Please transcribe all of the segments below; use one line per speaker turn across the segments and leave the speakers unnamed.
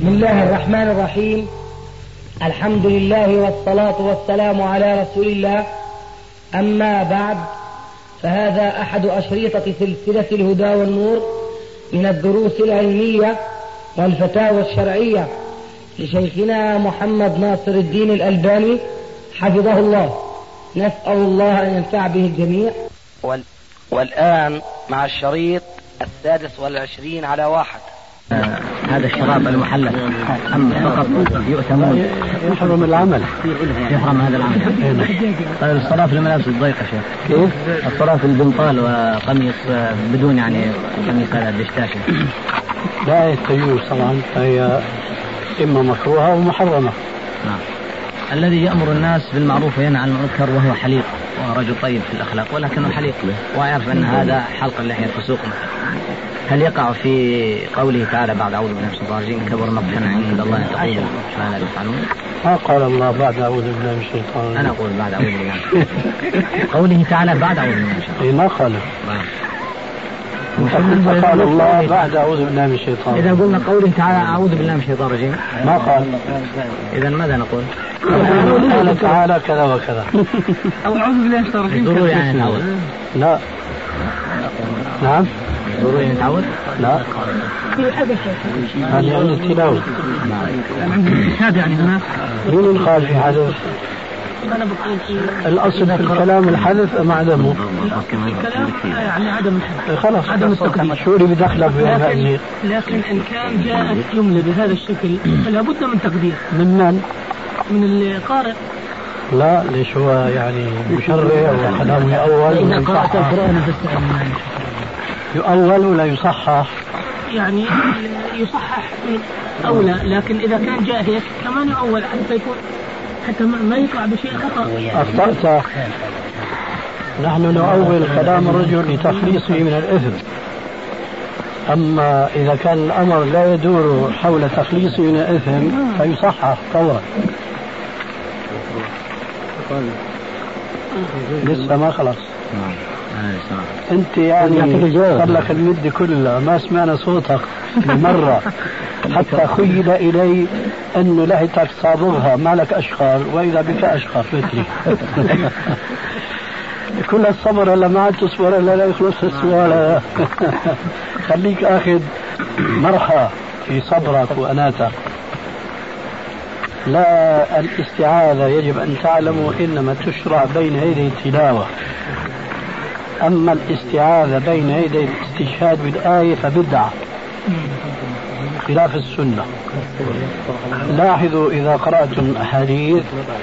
بسم الله الرحمن الرحيم. الحمد لله والصلاة والسلام على رسول الله. أما بعد، فهذا أحد أشريطة سلسلة الهدى والنور من الدروس العلمية والفتاوى الشرعية لشيخنا محمد ناصر الدين الألباني حفظه الله. نسأل الله أن ينفع به الجميع.
والآن مع الشريط 26 على 1.
هذا الشراب المحلل فقط يؤتمون
يحرم العمل،
يحرم هذا العمل. طيب الصلاة في الملابس الضيقة شيخ،
كيف؟
الصلاة في البنطال وقميص بدون يعني قميص هذا الدشتاشة
لا يتجوز طبعا، فهي إما مكروهة أو محرمة.
نعم. الذي يأمر الناس بالمعروف وينهى عن المنكر وهو حليق ورجل طيب في الأخلاق ولكنه حليق ويعرف أن هذا حلق اللحية فسوق، هل يقع في قوله تعالى بعد أعوذ بالله من الشيطان الرجيم كبر مقتا عند الله أن تقولوا ما لا تفعلون؟
ما قال الله بعد أعوذ بالله من الشيطان الرجيم.
أنا أقول بعد أعوذ بالله قوله تعالى بعد أعوذ بالله من الشيطان
الرجيم. ما قال قال الله بعد أعوذ بالله من الشيطان الرجيم.
إذا قلنا قوله تعالى أعوذ بالله من الشيطان الرجيم
ما قال.
إذا ماذا نقول؟
قال تعالى كذا وكذا
أو أعوذ بالله من الشيطان الرجيم.
ضروري يعني نتعود؟
لا. نعم.
ضروري نتعود؟
لا. هذا يعني التلاوة.
هذا يعني هنا
مين قال في حدث؟ الأصل في الكلام الحدث أم عدمه؟
الكلام يعني عدم الحدث،
خلاص
عدم التقدير.
شو اللي بدخلك بهذا؟
لكن إن كان جاءت جملة بهذا الشكل فلا بد من تقدير.
من من؟
من القارئ.
لا، ليش هو يعني مشرع وكلامه يؤول ولا يصحح؟ يؤول ولا يصحح؟
يعني يصحح أولى، لكن إذا كان جاء هيك كمان يؤول حتى ما يطلع بشيء خطأ.
أخطأت. نحن نؤول كلام الرجل لتخليصه من الإثم، أما إذا كان الأمر لا يدور حول تخليصه من الإثم فيصحح فورا. لسه ما خلص. أنت يعني صار لك المدة كلها ما سمعنا صوتك مرة، حتى خيل إلي أنه لحيتك صابغها ما لك أشقر وإذا بك أشقر مثلي. كل الصبر إلا ما عاد تصبر إلا لا يخلص السؤال. خليك أخذ مرحة في صبرك وأناتك. لا، الاستعاذة يجب أن تعلموا إنما تشرع بين يدي التلاوة، أما الاستعاذة بين يدي الاستشهاد بالآية فبدعة خلاف السنة. لاحظوا إذا قرأتم أحاديث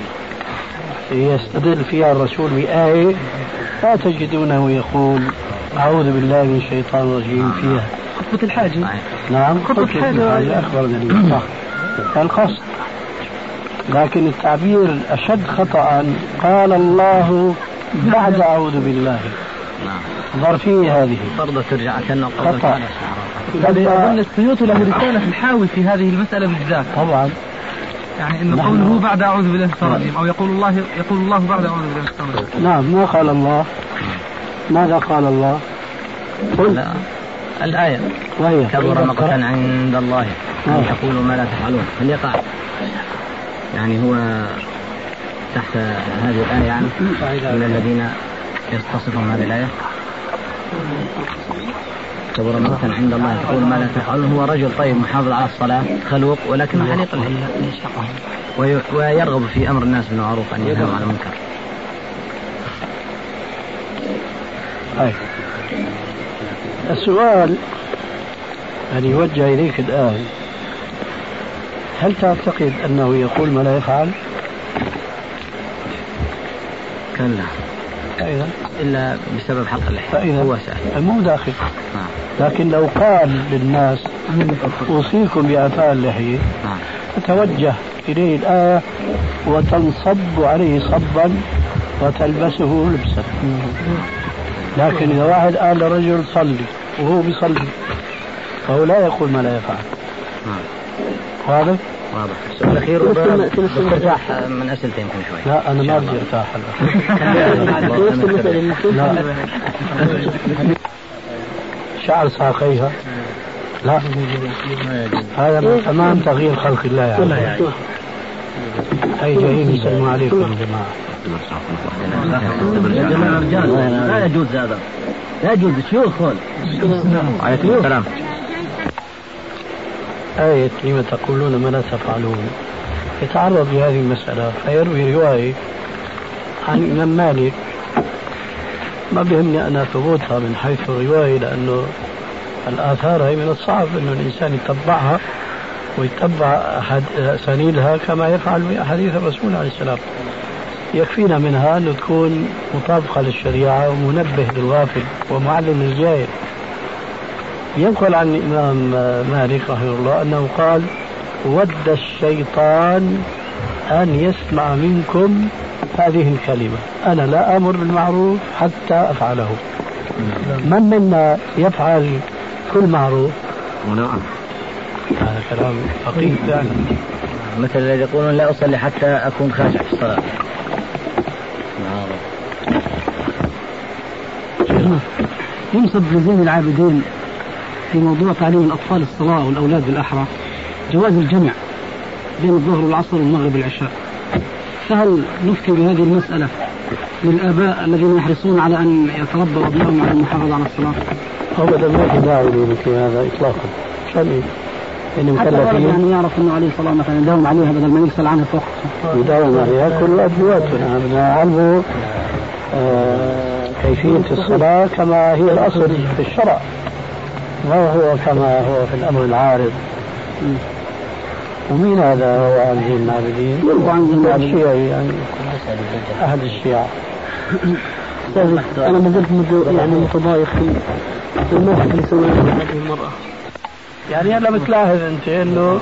يستدل فيها الرسول بآية لا تجدونه يقول أعوذ بالله من الشيطان الرجيم فيها.
خطبة الحاجة.
نعم، خطبة الحاجة أكبر دليل صح القصد، لكن التعبير أشد خطأ قال الله بعد أعوذ بالله ظرفية هذه
فرضة ترجع كأنه
خطأ.
أظن السيوطي له رسالة في الحاوي في هذه المسألة بالذات
طبعا،
يعني إنه قوله بعد أعوذ بالله من الشيطان الرجيم أو يقول الله بعد أعوذ بالله من الشيطان الرجيم.
نعم، ما قال الله. ماذا قال الله؟
لا. الآية
وهي
كبر مقتا عند الله أن تقولوا ما لا تفعلون، هل يقع يعني هو تحت هذه الآية يعني من الذين يستصفون هذه الآية؟ كبر مقتا عند الله تقول ما لا تفعلون، هو رجل طيب محافظ على الصلاة خلوق ولكنه حليق اللحية ويرغب في أمر الناس بالمعروف أن ينهوا عن المنكر.
السؤال الذي يوجه إليك الآن، هل تعتقد أنه يقول ما لا يفعل؟
كلا إلا بسبب حلق اللحية هو سأل
مو داخل. لكن لو قال للناس أوصيكم بإعفاء اللحية فتوجه إليه الآية وتنصب عليه صبا وتلبسه لبسا. لكن إذا واحد قال لرجل صلي وهو بيصلي فهو لا يقول ما لا يفعل. واضح؟
واضح. السؤال الأخير ترتاح من أسئلة يمكن شوي.
لا، أنا ما بدي أرتاح هلا. شعر ساقيها لا هذا من تمام تغيير خلق الله يعني. أي جايين يسلموا عليكم يا جماعة.
يا جماعة رجال لا يجوز هذا، لا يجوز شيوخ. عليكم السلام.
آية لما تقولون ما لا تفعلون يتعرض لهذه المسألة، فيروي رواية عن الإمام مالك، ما بهمني أنا ثبوتها من حيث الرواية، لأنه الآثار هي من الصعب أنه الإنسان يتبعها ويتبع أسانيدها كما يفعل بأحاديث الرسول عليه السلام. يكفينا منها أن تكون مطابقة للشريعة ومنبه للغافل ومعلم للجاهل. ينقل عن الإمام مالك رحمه الله أنه قال: ود الشيطان أن يسمع منكم هذه الكلمة: أنا لا أمر بالمعروف حتى أفعله. من منا يفعل كل معروف؟
نعم.
هذا كلام فقيه فعلا.
مثل الذي يقولون لا أصلي حتى أكون خاشع في الصلاة.
ينسب لزين العابدين في موضوع تعليم الأطفال الصلاة والأولاد بالأحرى جواز الجمع بين الظهر والعصر والمغرب والعشاء، فهل نفتي بهذه المسألة للآباء الذين يحرصون على أن يتربوا أبنائهم على المحافظة على الصلاة؟
أبدا ما في داعي لمثل هذا إطلاقا. شان
حتى يعني يعرف أنه عليه الصلاة مثلا يداوم عليها بدل ما يسأل عنها فوق
يداوم عليها كل أدواتنا نعلمه كيفية الصلاة كما هي الأصل في الشرع، ما هو كما هو في الأمر العارض. ومين هذا هو عن زين العابدين؟ الشيعي يعني، أحد الشيعة.
أنا ما زلت يعني متضايق في الموقف اللي سويته هذه المرأة.
يعني هلا بتلاحظ أنت إنه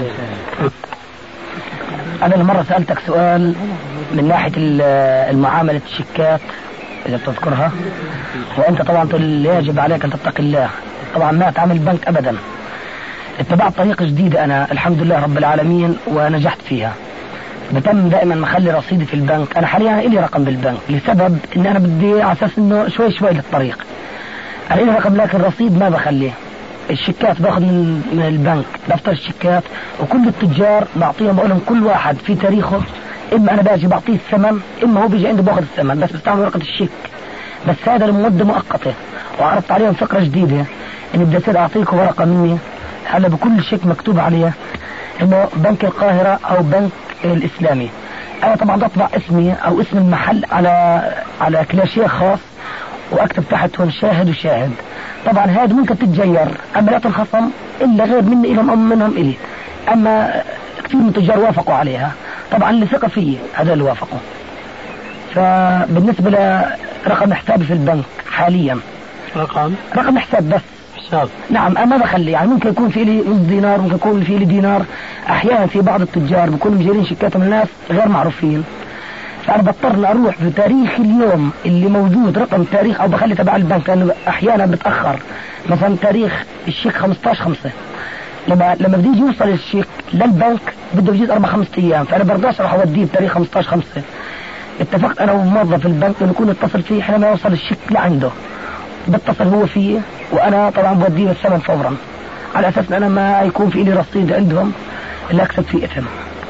أنا المرة سألتك سؤال من ناحية المعاملة الشيكات إذا بتذكرها، وأنت طبعا يجب عليك أن تتقي الله. طبعا ما أتعامل البنك أبدا. اتبعت طريقة جديدة أنا الحمد لله رب العالمين ونجحت فيها. بتم دائما مخلي رصيدي في البنك. أنا حاليا إلي رقم بالبنك لسبب إن أنا بدي على أساس إنه شوي شوي للطريق. أنا إلي رقم لكن الرصيد ما بخليه. الشيكات باخذ من البنك دفتر الشيكات، وكل التجار بعطيهم بقول لهم كل واحد في تاريخه، إما أنا باجي بعطيه الثمن إما هو بيجي عنده باخذ الثمن، بس بستعمل ورقة الشيك. بس هذا لمدة مؤقتة. وعرضت عليهم فكرة جديدة إني بدي أصير أعطيكم ورقة مني هلا بكل شيك مكتوب عليه إنه بنك القاهرة أو بنك الإسلامي. أنا طبعا بطبع اسمي أو اسم المحل على كلاشيه خاص وأكتب تحتهم شاهد وشاهد. طبعا هذا ممكن تتجير، أما لا تنخصم إلا غير مني إلهم أو منهم إلي. أما كثير من التجار وافقوا عليها، طبعا اللي ثقة فيه هذا اللي وافقوا. فبالنسبة لرقم حسابي في البنك حاليا رقم حساب بس حساب. نعم أنا ما بخلي، يعني ممكن يكون في لي نص دينار، ممكن يكون في لي دينار. أحيانا في بعض التجار بيكونوا مجيرين شيكاتهم الناس غير معروفين، فأنا بضطر أروح في تاريخ اليوم اللي موجود رقم تاريخ، أو بخلي تبع البنك لأنه أحيانا بتأخر. مثلا تاريخ الشيك 15/5، لما بدي يجي يوصل الشيك للبنك بده يجيز 4-5 أيام، فأنا برضاش أروح أوديه بتاريخ 15/5. اتفقت أنا وموظف البنك إنه يكون اتصل فيه حينما يوصل الشيك لعنده، بتصل هو فيه وأنا طبعا بوديه الثمن فورا، على أساس أن أنا ما يكون في لي رصيد عندهم اللي أكسب فيه إثم.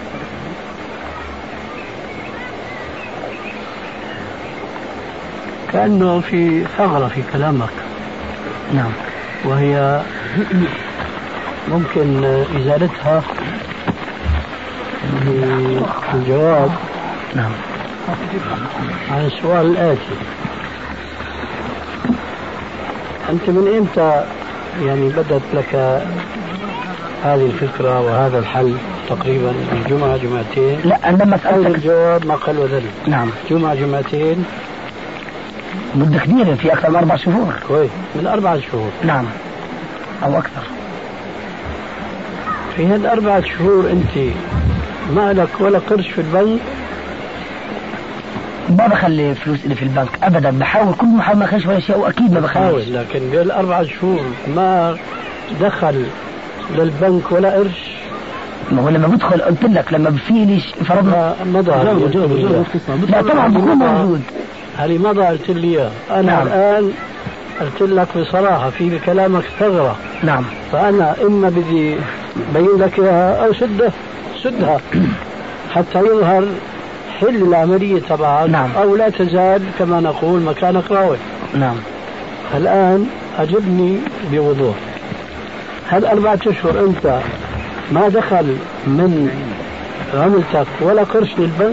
كأنه في ثغرة في كلامك.
نعم.
وهي ممكن إزالتها بالجواب.
نعم.
عن السؤال الآتي: أنت من إمتى يعني بدت لك هذه الفكرة وهذا الحل؟ تقريبا الجمعة جمعتين؟
لا أنا لما سألتك
الجواب ما قل وذل.
نعم.
جمعة جمعتين
مدة كبيرة، في أكثر من 4 شهور.
كويس، من 4 شهور.
نعم أو أكثر.
في هال4 شهور أنت ما لك ولا قرش في البنك؟
ما بخلي فلوس اللي في البنك أبدا، بحاول كل ما ما أخليش ولا شيء، وأكيد ما بخليش.
لكن بال4 شهور ما دخل للبنك ولا قرش؟
ما هو لما بدخل قلت لك لما في لي فرضنا
مضى.
لا طبعا بكون موجود.
هذه مضى قلت لي اياه. انا
نعم.
الان قلت لك بصراحة في بكلامك ثغرة.
نعم.
فأنا إما بدي بين لك إياها أو سدها حتى يظهر حل العملية تبعك.
نعم.
أو لا تزال كما نقول مكانك راوي.
نعم.
الآن أجبني بوضوح، هل 4 أشهر أنت ما دخل من عملتك ولا قرش للبنك؟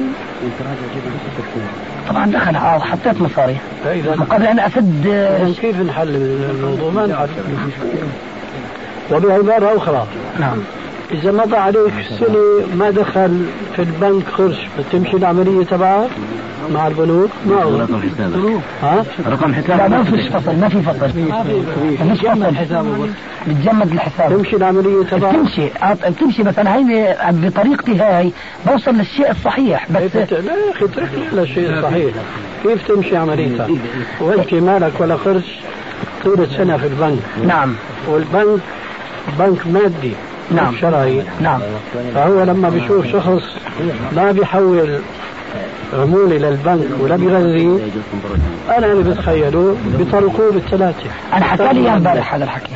طبعا دخل حطيت مصاري مقابل أن أسد.
كيف نحل الموضوع؟ ما نحل. وبعبارة أخرى،
نعم،
إذا مضى عليك سنة ما دخل في البنك قرش بتمشي العملية تبعك مع البنوك؟ ما هو
رقم حسابك؟
ها؟
رقم حسابك؟
لا ما فيش فصل، ما في فصل، مش فصل حسابه، بتجمد الحساب،
تمشي العملية تبعك،
تمشي بس أنا هاي بطريقتي هاي بوصل للشيء الصحيح. بس
لا يا أخي اترك لي الشيء الصحيح. كيف تمشي عمليتك وانت مالك ولا قرش طول سنة في البنك؟
نعم.
والبنك بنك مادي،
نعم،
شرعي.
نعم.
فهو لما بيشوف شخص ما بيحول عمولي للبنك ولا بيغذي، أنا اللي بتخيله بيطلقوه بالثلاثة.
أنا حكى لي امبارح هذا الحكي.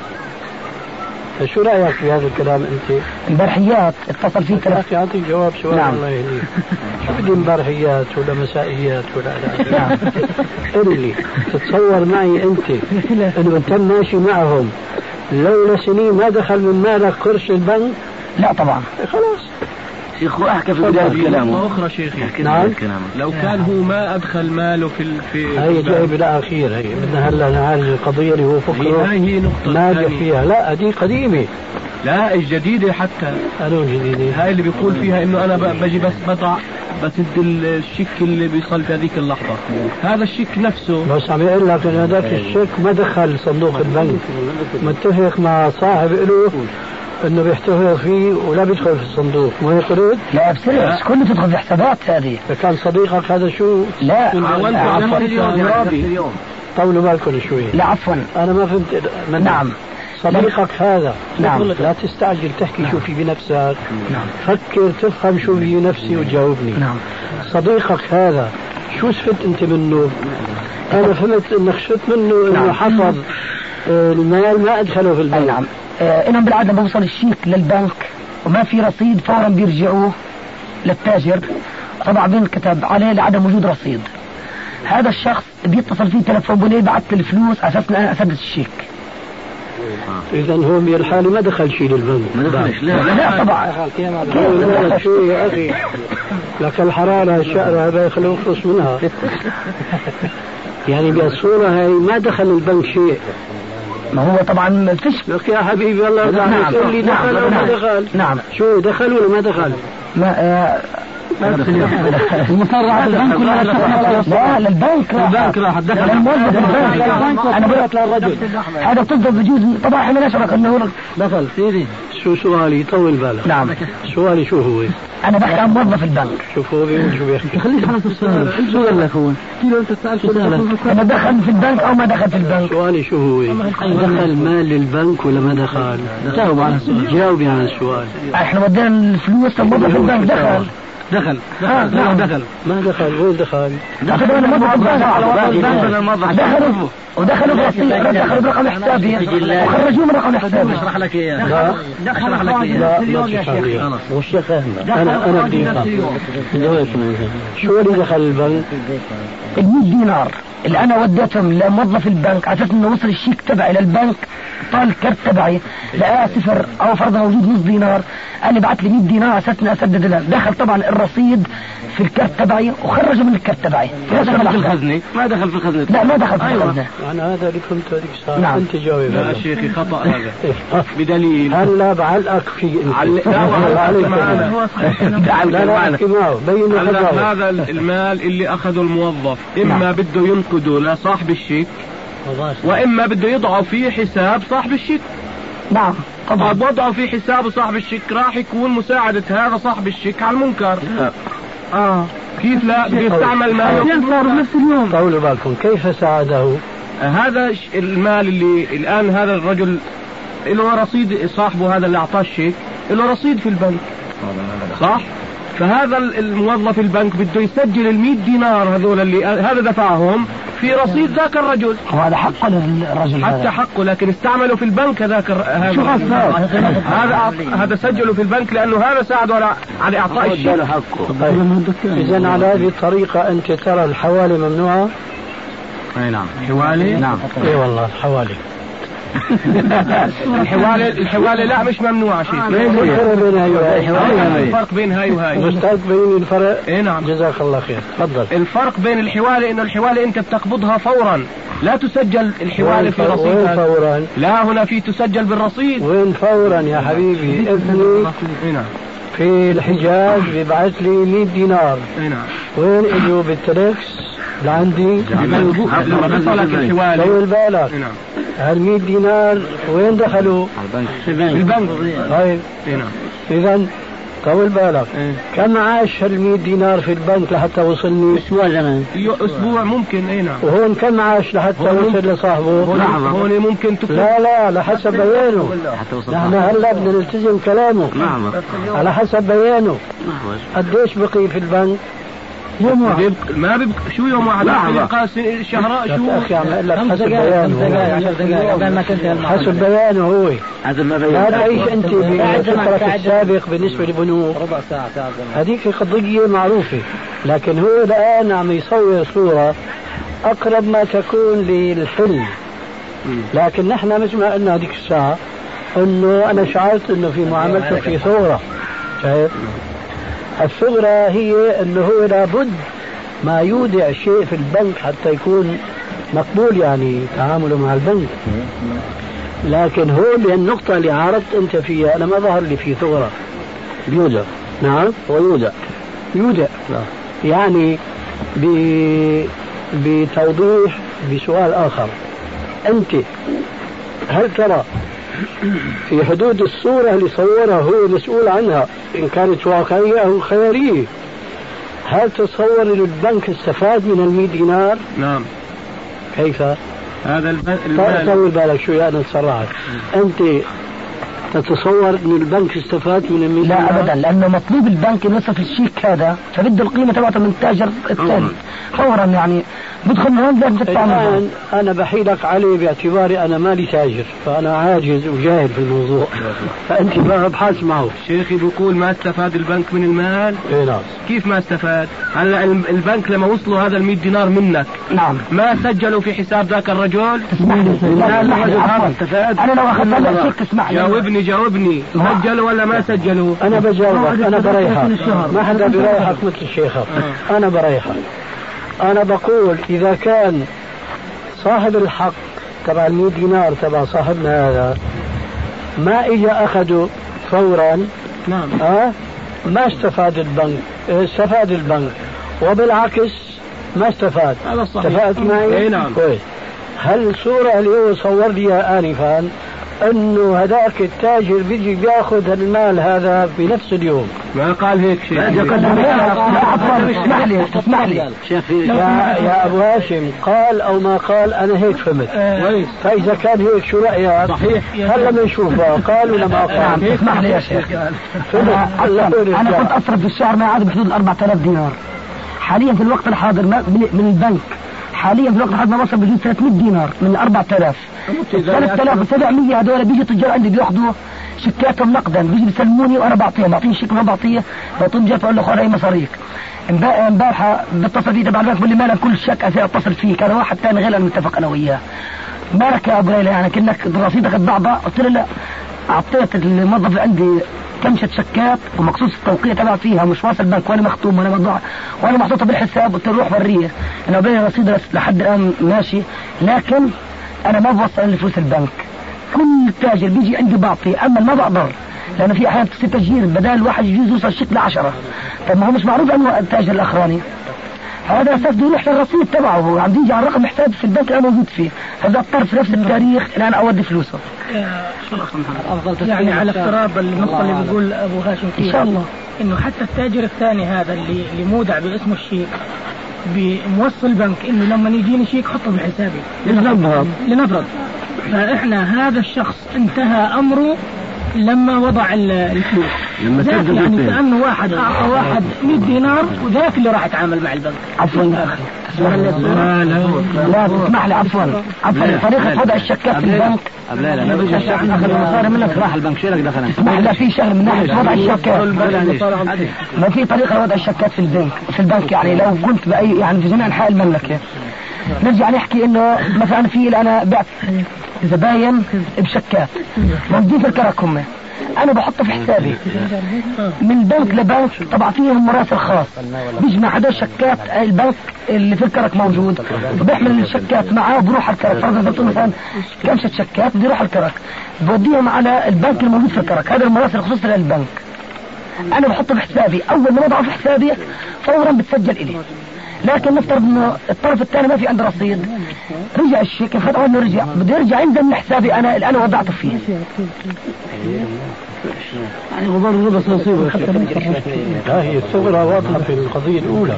شو رأيك في هذا الكلام أنت؟
امبارحيات اتصل فيه
أخي أعطيك جواب سؤال.
نعم.
الله يهديك. شو بدي امبارحيات ولا مسائيات ولا لا؟
نعم.
قل لي تتصور معي أنت إنه أنت ماشي معهم لولا سنين ما دخل من مالك قرش البنك؟
لا طبعا.
خلاص
شيخ أحكي في بداية كلامه
أخرى شيخي.
نعم.
لو كان هو ما أدخل ماله في
هي جاي بالأخير، هي بدنا هلا نعالج القضية اللي هو فكره
هي نقطة
ناجح فيها. لا دي قديمة.
لا الجديدة حتى.
أنا جديدة.
هاي اللي بيقول فيها إنه أنا بجي بس بضع بسد الشيك اللي بيصل في هذيك اللحظة. هذا الشيك نفسه
بس عم يقول لك إن هذاك الشيك ما دخل صندوق البنك، متفق مع صاحب له انه بيحتفظ فيه ولا بيدخل في الصندوق، ما يقرد؟
لا بسرعة كله تدخل في حسابات هذه.
اذا كان صديقك هذا شو؟
لا
طولوا بالكم شوي.
لا عفوا
انا ما فهمت.
نعم.
صديقك هذا،
نعم،
لا تستعجل تحكي شو في بنفسك.
نعم.
فكر تفهم شو في نفسي وتجاوبني.
نعم.
صديقك هذا شو استفدت انت منه؟ انا فهمت انك شفت منه انه
نعم.
حفظ المال ما ادخله في البنك.
نعم. انهم بالعاده بوصل الشيك للبنك وما في رصيد فورا بيرجعوه للتاجر، طبعا بينكتب عليه لعدم وجود رصيد. هذا الشخص بيتصل فيه تلفون بوليه بعت الفلوس على اساس انا اسدد الشيك.
اذا هو بالحالة ما دخل شيء للبنك.
ما دخلش.
لا طبعا.
شو يا اخي لك الحرارة الشقرة هذا يخلوه يخلص منها. يعني بالصورة هاي ما دخل البنك شيء.
ما هو طبعا ما فيش.
لك يا حبيبي والله
نعم.
قول لي دخل ولا ما دخل؟
نعم.
شو دخل ولا ما دخل؟
المسرعة البنك ولا لا للبنك راح دخل الموظف البنك. انا قلت للرجل هذا تصدق بجوز. طبعا احنا نشرك انه دخل سيدي.
شو سؤالي؟ طول بالك.
نعم.
سؤالي شو هو؟
انا بحكي عن موظف البنك.
شوف هو بيقول شو بيحكي.
خليك حالة السؤال. شو قال لك هو؟ كيلو انت تسأل
انا دخل في البنك او ما دخل في البنك؟
سؤالي شو هو؟ دخل مال للبنك ولا ما دخل؟
جاوب على السؤال.
جاوبي على السؤال.
احنا ودينا الفلوس لموظف البنك.
دخل.
نعم.
دخل.
ما دخل. وين دخل؟
ودخلوا برقم حسابي وخرجوه من رقم حسابي.
اشرح لك اياه. اشرح لك اياه.
لا والشيخ انا بدي شو اللي دخل البنك؟
100 دينار اللي انا وديتهم لموظف البنك على اساس انه وصل الشيك تبعي للبنك. طال الكرت تبعي لقاه صفر او فرضا موجود نص دينار. قال لي بعت لي 100 دينار على اساس اني اسدد له. دخل طبعا الرصيد في الكرت تبعي وخرجه من الكرت تبعي.
ما دخل في الخزنة. ما دخل في الخزنة.
لا ما دخل في الخزنة.
انا هذا اللي فهمته هذيك الساعة.
نعم.
انت جاوب.
لا شيخي خطأ هذا. بدليل
هلا بعلقك في
هذا المال اللي اخذه الموظف اما بده ينقده لصاحب الشيك واما بده يضعه في حساب صاحب الشيك.
نعم طبعا.
وضعه في حساب صاحب الشيك راح يكون مساعدة هذا صاحب الشيك على المنكر. كيف لا بيستعمل ماله
نفس اليوم.
طولوا بالكم. كيف ساعده؟
هذا المال اللي الآن هذا الرجل له رصيد. صاحبه هذا اللي أعطاه الشيك له رصيد في البنك صح؟ فهذا الموظف البنك بده يسجل 100 دينار هذول اللي هذا دفعهم في رصيد ذاك الرجل.
وهذا حقه للرجل
حتى حقه، لكن استعملوا في البنك هذا سجلوا في البنك لأنه هذا ساعده على إعطاء الشيء.
إذن على هذه الطريقة أنت ترى الحوالي ممنوعة؟
أي نعم. حوالي؟
نعم. إي والله الحوالي.
الحوالي لا مش ممنوعة شيء. الفرق بين هاي وهاي.
مستقبلين الفرق؟
اي نعم.
جزاك الله خير. تفضل.
الفرق بين الحوالي انه الحوالي انت بتقبضها فورا، لا تسجل الحوالي في رصيد.
وين فورا؟
لا هنا في تسجل بالرصيد.
وين فورا يا حبيبي؟ ابني في الحجاز بيبعث لي 100 دينار.
نعم.
وين اجوا بالتلكس لعندي؟ طول بالك. هال 100 دينار وين دخلوا؟
البنك.
طيب. إذا طول بالك. كم عاش هال 100 دينار في البنك لحتى وصلني؟
أسبوع زمان. أسبوع ممكن. نعم.
وهون كم عاش لحتى وصل لصاحبه؟
هون ممكن
لا لحسب بيانه. نحن هلا بدنا نلتزم كلامه. على حسب بيانه. قديش بقي في البنك؟
يوم واحد. ما بيبقى شو يوم واحد؟ يبقى شهر شو؟
أخي عم أقول لك حسب بيانه. حسب بيانه هو. لا تعيش أنت بفكرك السابق بالنسبة لبنوك.
ربع ساعة
هذيك قضية معروفة، لكن هو الآن عم يصور صورة أقرب ما تكون للحلم. لكن نحن مثل ما قلنا هذيك الساعة إنه أنا شعرت إنه في معاملته في ثورة. شايف؟ الثغرة هي أنه هو لابد ما يودع شيء في البنك حتى يكون مقبول يعني تعامله مع البنك. لكن هو النقطة اللي عارضت أنت فيها أنا ما ظهر لي في ثغرة. بيودع. نعم يودع يعني بتوضيح بسؤال آخر. أنت هل ترى في حدود الصورة اللي صورها هو مسؤول عنها إن كانت واقعية أو خيالية، هل تصور أن البنك استفاد من 100 دينار؟
نعم.
كيف؟
هذا البنك
طول بالك شوي أنا تسرعت. أنت تتصور أن البنك استفاد من 100 دينار؟
لا أبدا، لأنه مطلوب البنك ينصف الشيك هذا فبده القيمة تبعته من التاجر الثاني فورا، يعني بدخل من لازم تدفع.
الآن أنا بحيلك عليه باعتباري أنا مالي تاجر، فأنا عاجز وجاهل في الموضوع، فأنت بقى ابحث معه.
شيخي بيقول ما استفاد البنك من المال.
نعم.
كيف ما استفاد؟ هلا البنك لما وصلوا هذا 100 دينار منك
نعم
ما سجلوا في حساب ذاك الرجل.
تسمح لي أنا لو أخذت لك شيك تسمح لي.
جاوبني سجلوا ولا ما سجلوا؟
أنا بجاوبك، أنا بريحك، ما حدا بريحك مثل شيخك. أنا بريحك، أنا بقول إذا كان صاحب الحق تبع 100 دينار تبع صاحبنا هذا ما إجا أخذوا فورا،
نعم.
ما استفاد البنك، استفاد البنك، وبالعكس ما استفاد. استفاد معي.
نعم.
كويس. هل الصورة اللي هو صور لي آنفا انه هذاك التاجر بيجي بياخذ المال هذا بنفس اليوم؟
ما قال هيك شيء.
تسمح لي
يا ابو هاشم، قال او ما قال انا هيك فهمت. فاذا كان هيك شو رايك؟
صحيح.
هلا بنشوفها قال ولا ما قال.
تسمح لي يا شيخ، انا كنت اصرف في الشهر ما يعادل بحدود 4000 دينار. حاليا في الوقت الحاضر من البنك حاليا في الوقت الحاضر ما وصل بجوز 300 دينار من 4000. 3700 هذول بيجي التجار عندي بياخذوا شيكاتهم نقدا، بيجي بيسلموني وانا بعطيهم شيك ما بعطيه، بعطيهم جات بقول له خذ اي مصاريك. امبارحه بتصل فيه تبع البنك بقول لي مالك كل شك اتصل فيك، انا واحد ثاني غير المتفق انا وياه. مالك يا ابو ليلى يعني كأنك رصيدك الضعضع؟ قلت له لا، اعطيت الموظف اللي عندي كمشة شكات ومقصوص التوقيع تبع فيها مش واصل بنك وانا مختوم وانا موضوع وانا محطوطه بالحساب. قلت له روح وريه انا بين رصيد لحد الان ماشي، لكن انا ما بوصل لفلوس البنك. كل تاجر بيجي عندي بعطي، اما ما بقدر لانه في احيانا تصير تسجيل بدل الواحد يجوز يوصل الشيك ل10. طب ما هو مش معروف انه التاجر الاخراني هذا اساس بده يروح للرصيد تبعه، هو عم يجي على رقم حساب في البنك انا موجود فيه، هذا اضطر في نفس التاريخ الان اودي فلوسه.
يعني على افتراض النقطة اللي بيقول ابو هاشم فيها
ان شاء الله
انه حتى التاجر الثاني هذا اللي مودع باسمه الشيك بموصل البنك انه لما يجيني شيك حطه بحسابي لنفرض، فاحنا هذا الشخص انتهى امره لما وضع الفلوس ذاك يعني كأنه واحد أعطى واحد 100 دينار وذاك اللي راح يتعامل مع البنك.
عفوا يا أخي لا تسمح لي عفوا طريقة وضع الشكات في البنك
لا ما بيجي الشيخ أخذ المصاري منك راح البنك شيلك دخل.
تسمح لي في شغل من ناحية وضع الشكات ما في طريقة لوضع الشكات في البنك يعني لو قلت بأي يعني في جميع أنحاء المملكة نرجع نحكي إنه مثلا في أنا بعت زباين بشكات موجودين في الكرك هم انا بحطه في حسابي من بنك لبنك طبعا فيهم مراسل خاص بيجمع هذول الشكات البنك اللي في الكرك موجود بيحمل الشكات معاه وبروح على الكرك فرضا زبطوا مثلا كمشة شكات بيروح على الكرك بوديهم على البنك الموجود في الكرك هذا المراسل خصوصا للبنك انا بحطه في حسابي اول ما وضعه في حسابي فورا بتسجل الي لكن نفترض انه الطرف الثاني ما في عنده رصيد رجع الشيك فتحوا انه رجع بده يرجع ينزل من حسابي انا اللي انا وضعته فيه
يعني غبار الربا سيصيبه.
هي الثغرة واضحة في القضية الأولى.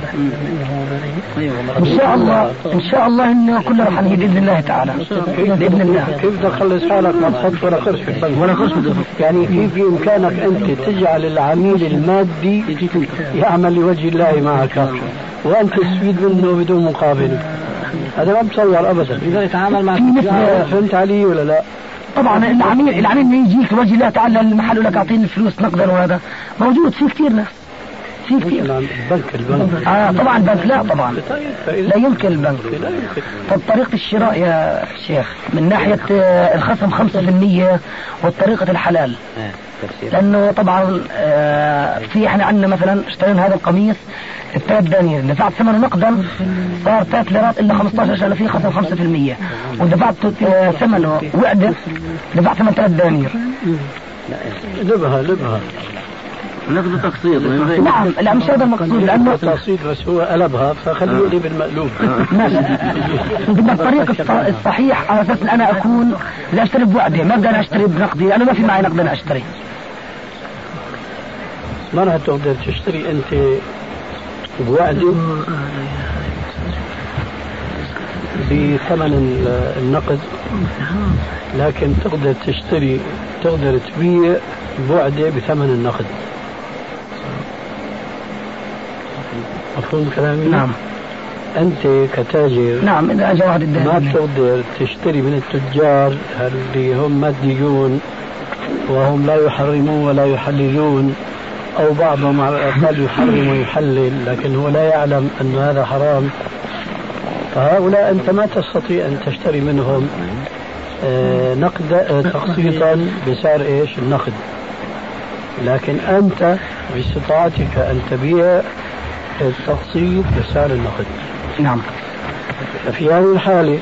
إن شاء الله إنه كله راح نهي بإذن الله تعالى. بإذن الله.
كيف تخلص حالك ما تحط ولا قرش في البنك؟ ولا قرش يعني في إمكانك أنت تجعل العميل المادي يعمل لوجه الله معك وأنت تستفيد منه بدون مقابل. هذا ما بتصور أبدا.
إذا يتعامل مع
فهمت علي ولا لا؟
طبعا العميل اللي يجيك لوجه الله تعالى المحل لك اعطيني الفلوس نقدا وهذا موجود في كثير ناس في كثير.
البنك
طبعا البنك لا طبعا لا يمكن البنك. طب طريقة الشراء يا شيخ من ناحية الخصم 5% والطريقة الحلال لأنه طبعا في احنا عندنا مثلا اشترينا هذا القميص ب3 دنانير دفعت ثمنه نقدا صار 3 ليرات الا 15 عشان فيه خصم 5% ودفعت ثمنه وعدة دفعت ثمن 3 دنانير.
لبها
نقد تقسيط.
نعم لا مش هذا المقصود لانه
تقسيط بس هو قلبها فخليه لي بالمقلوب.
ماشي بدنا الطريق الصحيح على اساس ان انا اكون لا اشتري بوعدة ما بدي اشتري بنقدي انا ما في معي نقد انا اشتري.
ما راح تقدر تشتري انت بوعدة بثمن النقد لكن تقدر تبيع بوعدة بثمن النقد. مفهوم كلامي؟
نعم.
أنت كتاجر
نعم إذا أجى واحد
ما بتقدر تشتري من التجار اللي هم ماديون وهم لا يحرمون ولا يحللون أو بعضهم على الأقل يحرم ويحلل لكن هو لا يعلم أن هذا حرام. فهؤلاء أنت ما تستطيع أن تشتري منهم نقد تقسيطا بسعر إيش النقد لكن أنت باستطاعتك أن تبيع التقسيط بسعر النقد.
نعم.
في هذه الحالة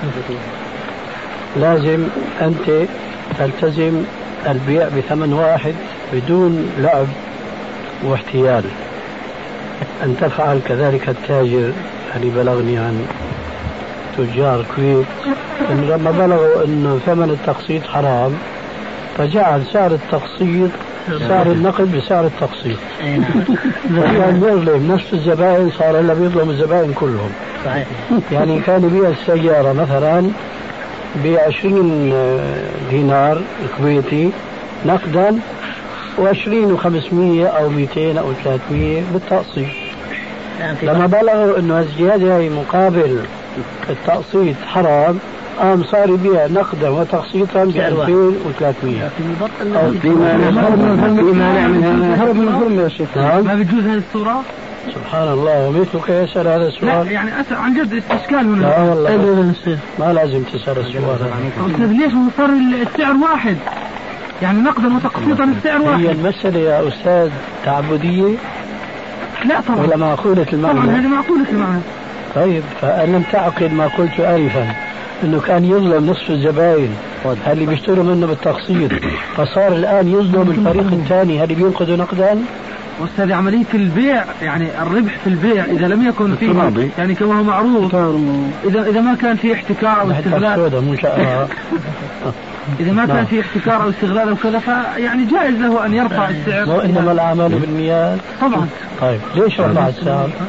لازم أنت تلتزم البيع بثمن واحد بدون لعب واحتيال. أن تفعل كذلك التاجر اللي بلغني عن تجار الكويت إن لما بلغوا أن ثمن التقسيط حرام فجعل سعر التقسيط سعر النقد بسعر التقسيط. يعني بيظلم نفس الزبائن صار هلا بيظلم الزبائن كلهم.
صحيح.
يعني كان يبيع السيارة مثلا ب20 دينار كويتي نقدا و20 و500 أو 200 أو 300 بالتقسيط. لما بلغوا انه الزيادة هي مقابل التقسيط حرام قام صار يبيع نقدا وتقسيطا ب 2300.
في مانع من هرب من الظلم يا شيخ.
ما بتجوز هذه الصورة؟
سبحان الله ومثلك يسأل هذا السؤال.
لا يعني أسأل عن جد استشكال هنا.
لا والله ما لازم تسأل السؤال.
أستاذ ليش صار السعر واحد؟ يعني نقدا وتقسيطا السعر واحد.
هي المسألة يا أستاذ تعبدية؟
لا طبعا.
ولا معقولة المعنى؟
طبعا هذه معقولة المعنى.
طيب فأنا لم تعقل ما قلت آنفا انه كان يظلم نصف الزباين اللي بيشتروا منه بالتقسيط فصار الآن يظلم الفريق الثاني اللي بينقذوا نقدا.
أستاذ عملية البيع يعني الربح في البيع إذا لم يكن فيه يعني كما هو معروف إذا ما كان فيه احتكار أو استغلال إذا ما كان فيه احتكار أو استغلال أو كذا فيعني جائز له أن يرفع السعر.
وإنما الأعمال بالنيات.
طبعا.
طيب ليش رفع السعر؟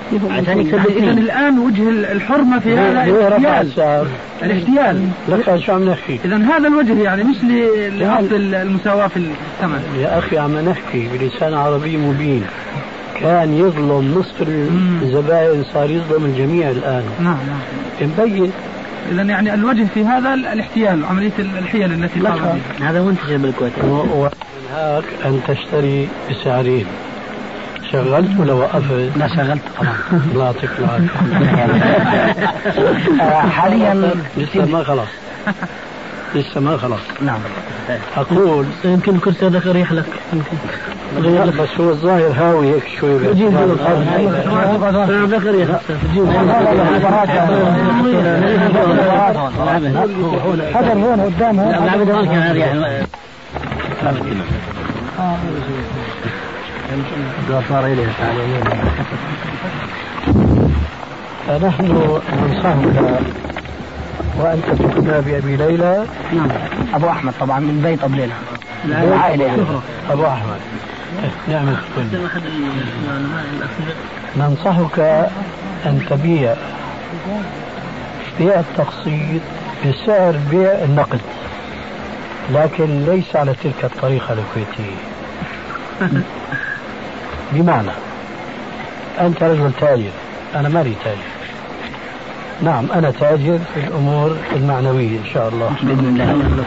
عشان يكسب.
إذا الآن وجه الحرمة في هذا الاحتيال.
لك شو عم نحكي؟
إذا هذا الوجه يعني مش لأصل المساواة في الثمن.
يا أخي عم نحكي بلسان عربي مبين. كان يظلم نصف الزبائن صار يظلم الجميع الآن.
نعم.
مبين.
إذا يعني الوجه في هذا الاحتيال، عملية الحيل التي قام بها.
هذا منتشر بالكويت.
ومن هاك أن تشتري بسعرين. شغلت ولا وقفت؟
لا شغلت طبعا.
الله يعطيك العافية.
حاليا
لسه ما خلص.
نعم.
أقول
يمكن الكرسي هذا يريح لك.
بس هو الظاهر هاوي هيك شوي.
حضر هون قدام هون.
فنحن ننصحك وأنت تكون بأبي ليلى.
نعم. أبو أحمد طبعا من بيت أبو ليلى. العائلة يعني.
أبو أحمد. نعم. ننصحك أن تبيع بيع التقسيط بسعر بيع النقد، لكن ليس على تلك الطريقة الكويتية. بمعنى أنت رجل تاجر، أنا مالي تاجر. نعم أنا تاجر في الأمور المعنوية إن شاء الله
بإذن الله.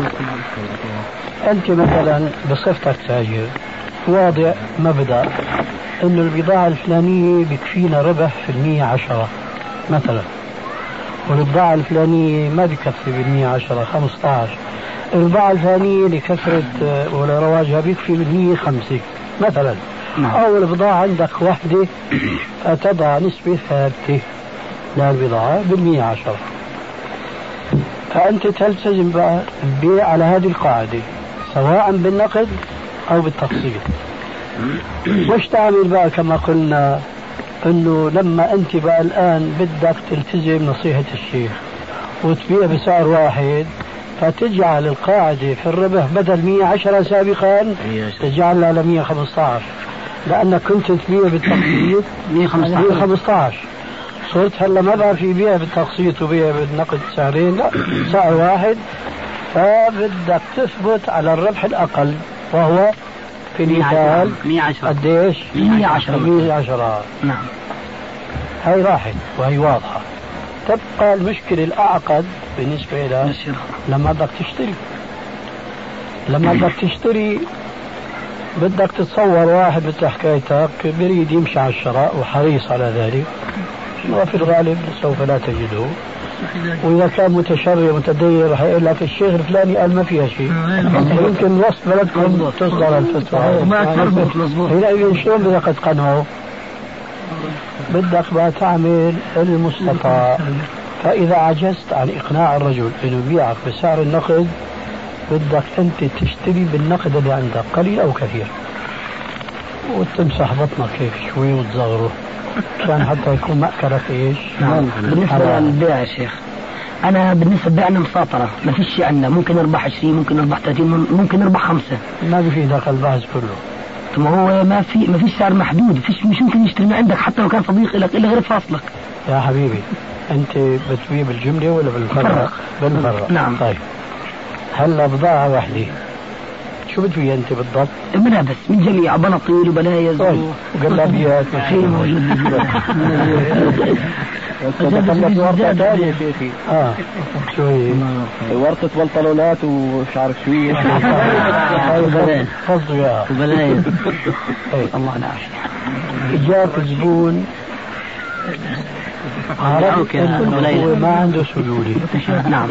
أنت مثلا بصفتك تاجر واضع مبدأ إنه البضاعة الفلانية بكفينا ربح في 110 مثلا، والبضاعة الفلانية ما بكفي بال110 15، البضاعة الفلانية لكثرة ولا رواجها بيكفي بال105 مثلا. أو البضاعة عندك وحدة فتضع نسبة ثابتة للبضاعة بال110، فأنت تلتزم بقى البيع على هذه القاعدة سواء بالنقد أو بالتقسيط. مش تعمل بقى كما قلنا انه لما انت بقى الان بدك تلتزم نصيحة الشيخ وتبيع بسعر واحد فتجعل القاعدة في الربح بدل 110 سابقا تجعلها على 115، لانك كنت تبيع بالتقسيط 115. صرت هلا ما بقى في بيع بالتقسيط وبيع بالنقد سعرين، لا سعر واحد، فبدك تثبت على الربح الاقل وهو في المثال
110
قديش؟ 110.
نعم.
هاي راحت وهي واضحة. تبقى المشكلة الأعقد بالنسبة إلى لما بدك تشتري. لما بدك تشتري بدك تتصور واحد مثل حكايتك بريد يمشي على الشراء وحريص على ذلك، وفي الغالب سوف لا تجده، وإذا كان متشرع متدين رح يقول لك الشيخ الفلاني قال ما فيها شيء، يمكن وسط بلدكم تصدر الفتوى. هنا شلون بدك تقنعه؟ بدك بقى تعمل المستطاع. فإذا عجزت عن إقناع الرجل إنه يبيعك بسعر النقد بدك أنت تشتري بالنقد اللي عندك قليل أو كثير، وتمسح بطنك هيك شوي وتصغره عشان حتى يكون مأكلك ايش؟
بالنسبة للبيع يا شيخ، أنا بالنسبة لبيعنا مساطرة، ما فيش شيء عندنا، ممكن نربح 20، ممكن نربح 30، ممكن نربح 5.
ما بيفيدك البحث كله.
ما هو ما فيش سعر محدود، مش ممكن يشتري من عندك حتى لو كان صديق لك إلا غير فاصلك.
يا حبيبي أنت بتبيع بالجملة ولا بالفرق؟ بالفرق.
نعم.
طيب هلا بضاعة واحدة شو بتبيع أنت بالضبط؟
ملابس من جميع بناطيل وبلايز
وقلابيات
شيء موجود.
تخلص ورقة ثانية شيخي. شو هي؟
ورقة بنطلونات وشعر شوية.
فضوا يا
وبلايز. الله العافية.
إجاك زبون عرفت إنه ما عنده سيولة.
نعم.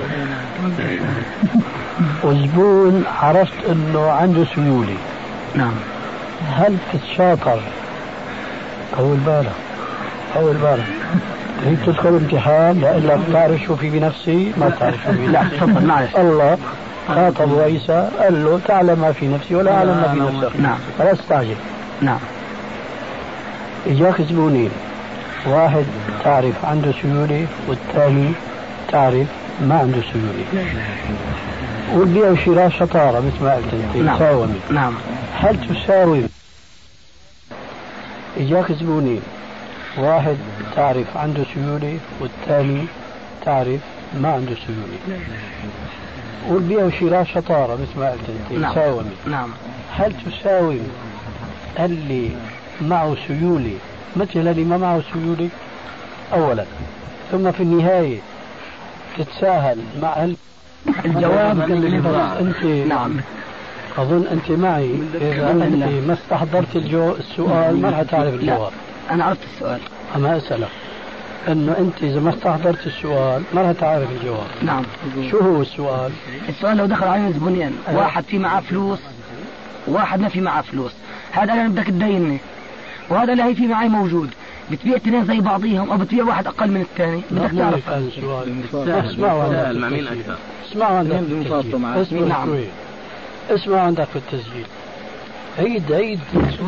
وزبون عرفت انه عنده سيولة.
نعم.
هل تتشاطر اول بالك تريد تدخل امتحان لألا تعرف شو في بنفسي؟ ما تعرف شو في.
لا تفضل معلش.
الله خاطب عيسى قال له تعلم ما في نفسي ولا اعلم ما في نفسك.
نعم.
فلا تستعجل.
نعم.
اجاك زبونين، واحد تعرف عنده سيولة والثاني تعرف ما عنده سيولة، والبيع والشراء شطارة مثل ما قلت انت.
نعم.
مساومة.
نعم.
هل تساوم؟ اجاك زبونين، واحد تعرف عنده سيولة والثاني تعرف ما عنده سيولة، والبيع والشراء شطارة مثل ما قلت انت.
نعم.
تساوم.
نعم.
هل تساوم اللي معه سيولة مثل اللي ما معه سيولة أولا، ثم في النهاية تتساهل مع
الجواب
أنت؟
نعم.
أظن أنت معي، إذا أنت ما استحضرت السؤال ما راح تعرف الجواب.
أنا عرفت السؤال.
أما أسألك أنه أنت إذا ما استحضرت السؤال ما راح تعرف الجواب.
نعم.
شو هو السؤال؟
السؤال لو دخل علينا زبونين، واحد في معاه فلوس وواحد ما في معاه فلوس، هذا أنا بدك تدينني وهذا اللي هي في معي موجود، بتبيع اثنين زي بعضيهم أو بتبيع واحد أقل من الثاني؟ بدك تعرف.
اسمعوا
مع مين أكثر؟
اسمعوا عندك في التسجيل.
نعم.
اسمعوا عندك في التسجيل. عيد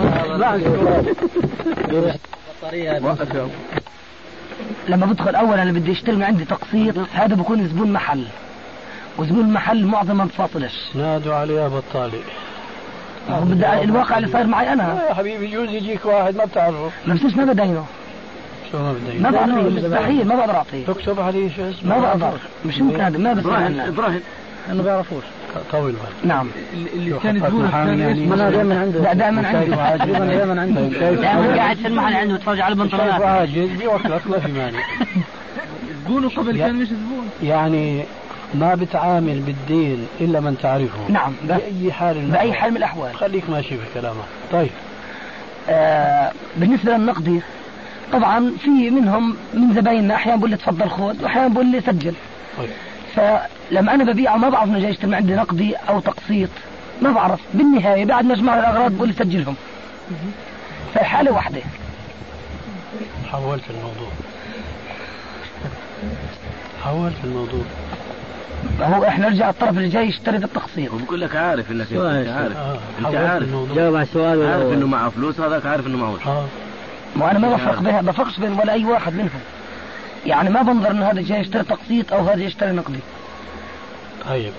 لما بدخل اولا اللي بدي يشتري من عندي تقسيط، هذا بكون زبون محل، وزبون المحل معظم ما بفاصلش.
نادوا عليها بطالة.
الواقع اللي صار معي انا
يا حبيبي يجوز يجيك واحد ما بتعرفه
ما بصيرش ما بدينه.
شو ما بدينه؟
ما بعرفه، مستحيل ما بقدر اعطيه.
تكتب عليه شو اسمه؟
ما بقدر، مش ممكن، هذا ما بصير.
إبراهيم
انه بيعرفوش.
طويل بالك.
نعم.
اللي كان يزبونك كان
يعني
انا دائما عنده.
لا دائما عنده.
دائما عنده.
دائما قاعد في المحل عنده يتفرج على البنطلونات.
شايف عاجز بيوكلك ما في مانع.
زبونه قبل كان مش زبون.
يعني ما بتعامل بالدين الا من تعرفه.
نعم.
بأي حال
بأي حال من الأحوال.
خليك ماشي في كلامك. طيب.
بالنسبة للنقدي طبعا في منهم من زبايننا احيانا بقول لي تفضل خذ واحيانا بقول لي سجل.
طيب.
فلما انا ببيعه ما بعرف انه جاي يشتري عندي نقدي او تقسيط، ما بعرف. بالنهايه بعد ما اجمع الاغراض بقول لي سجلهم. فحاله واحده.
حولت الموضوع.
هو احنا نرجع الطرف اللي جاي يشتري بالتقسيط.
وبقول لك عارف انك انت عارف. انت عارف
جاوب على السؤال.
عارف انه معه فلوس، هذاك عارف انه معه.
ما انا ما بفرقش بين ولا اي واحد منهم. يعني ما بنظر انه هذا جاي يشتري تقسيط او هذا يشتري نقدي.
طيب.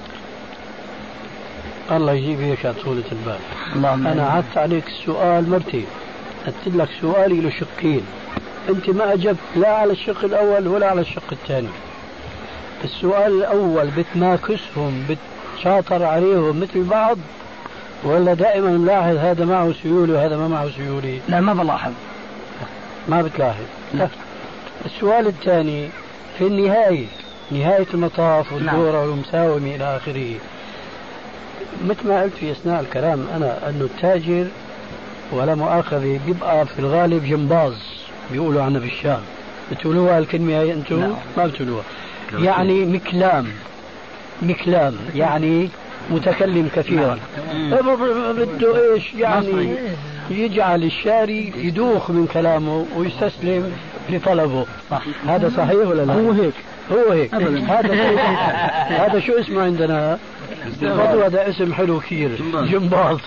الله يجيب هيك طولة البال.
اللهم
انا عدت عليك السؤال مرتين، قلت لك سؤالي له شقين، انت ما اجبت لا على الشق الاول ولا على الشق الثاني. السؤال الاول بتناكسهم بتشاطر عليهم مثل بعض ولا دائما ملاحظ هذا معه سيولة وهذا ما معه سيولة؟
لا ما بلاحظ.
ما بتلاحظ. السؤال الثاني في النهاية، نهاية المطاف والدورة والمساومة إلى آخره، مثل ما قلت في أثناء الكلام أنا أنه التاجر ولا مؤاخذة بيبقى في الغالب جمباز، بيقولوا عنه في الشام. بتقولوها الكلمة هي أنتم؟ ما بتقولوها. يعني مكلام يعني متكلم كثيرا. بده ايش يعني؟ يجعل الشاري يدوخ من كلامه ويستسلم لطلبه.
صح.
هذا صحيح ولا لا؟ هو هيك. هذا شو اسمه عندنا؟ هذا اسم حلو كثير، جمباز.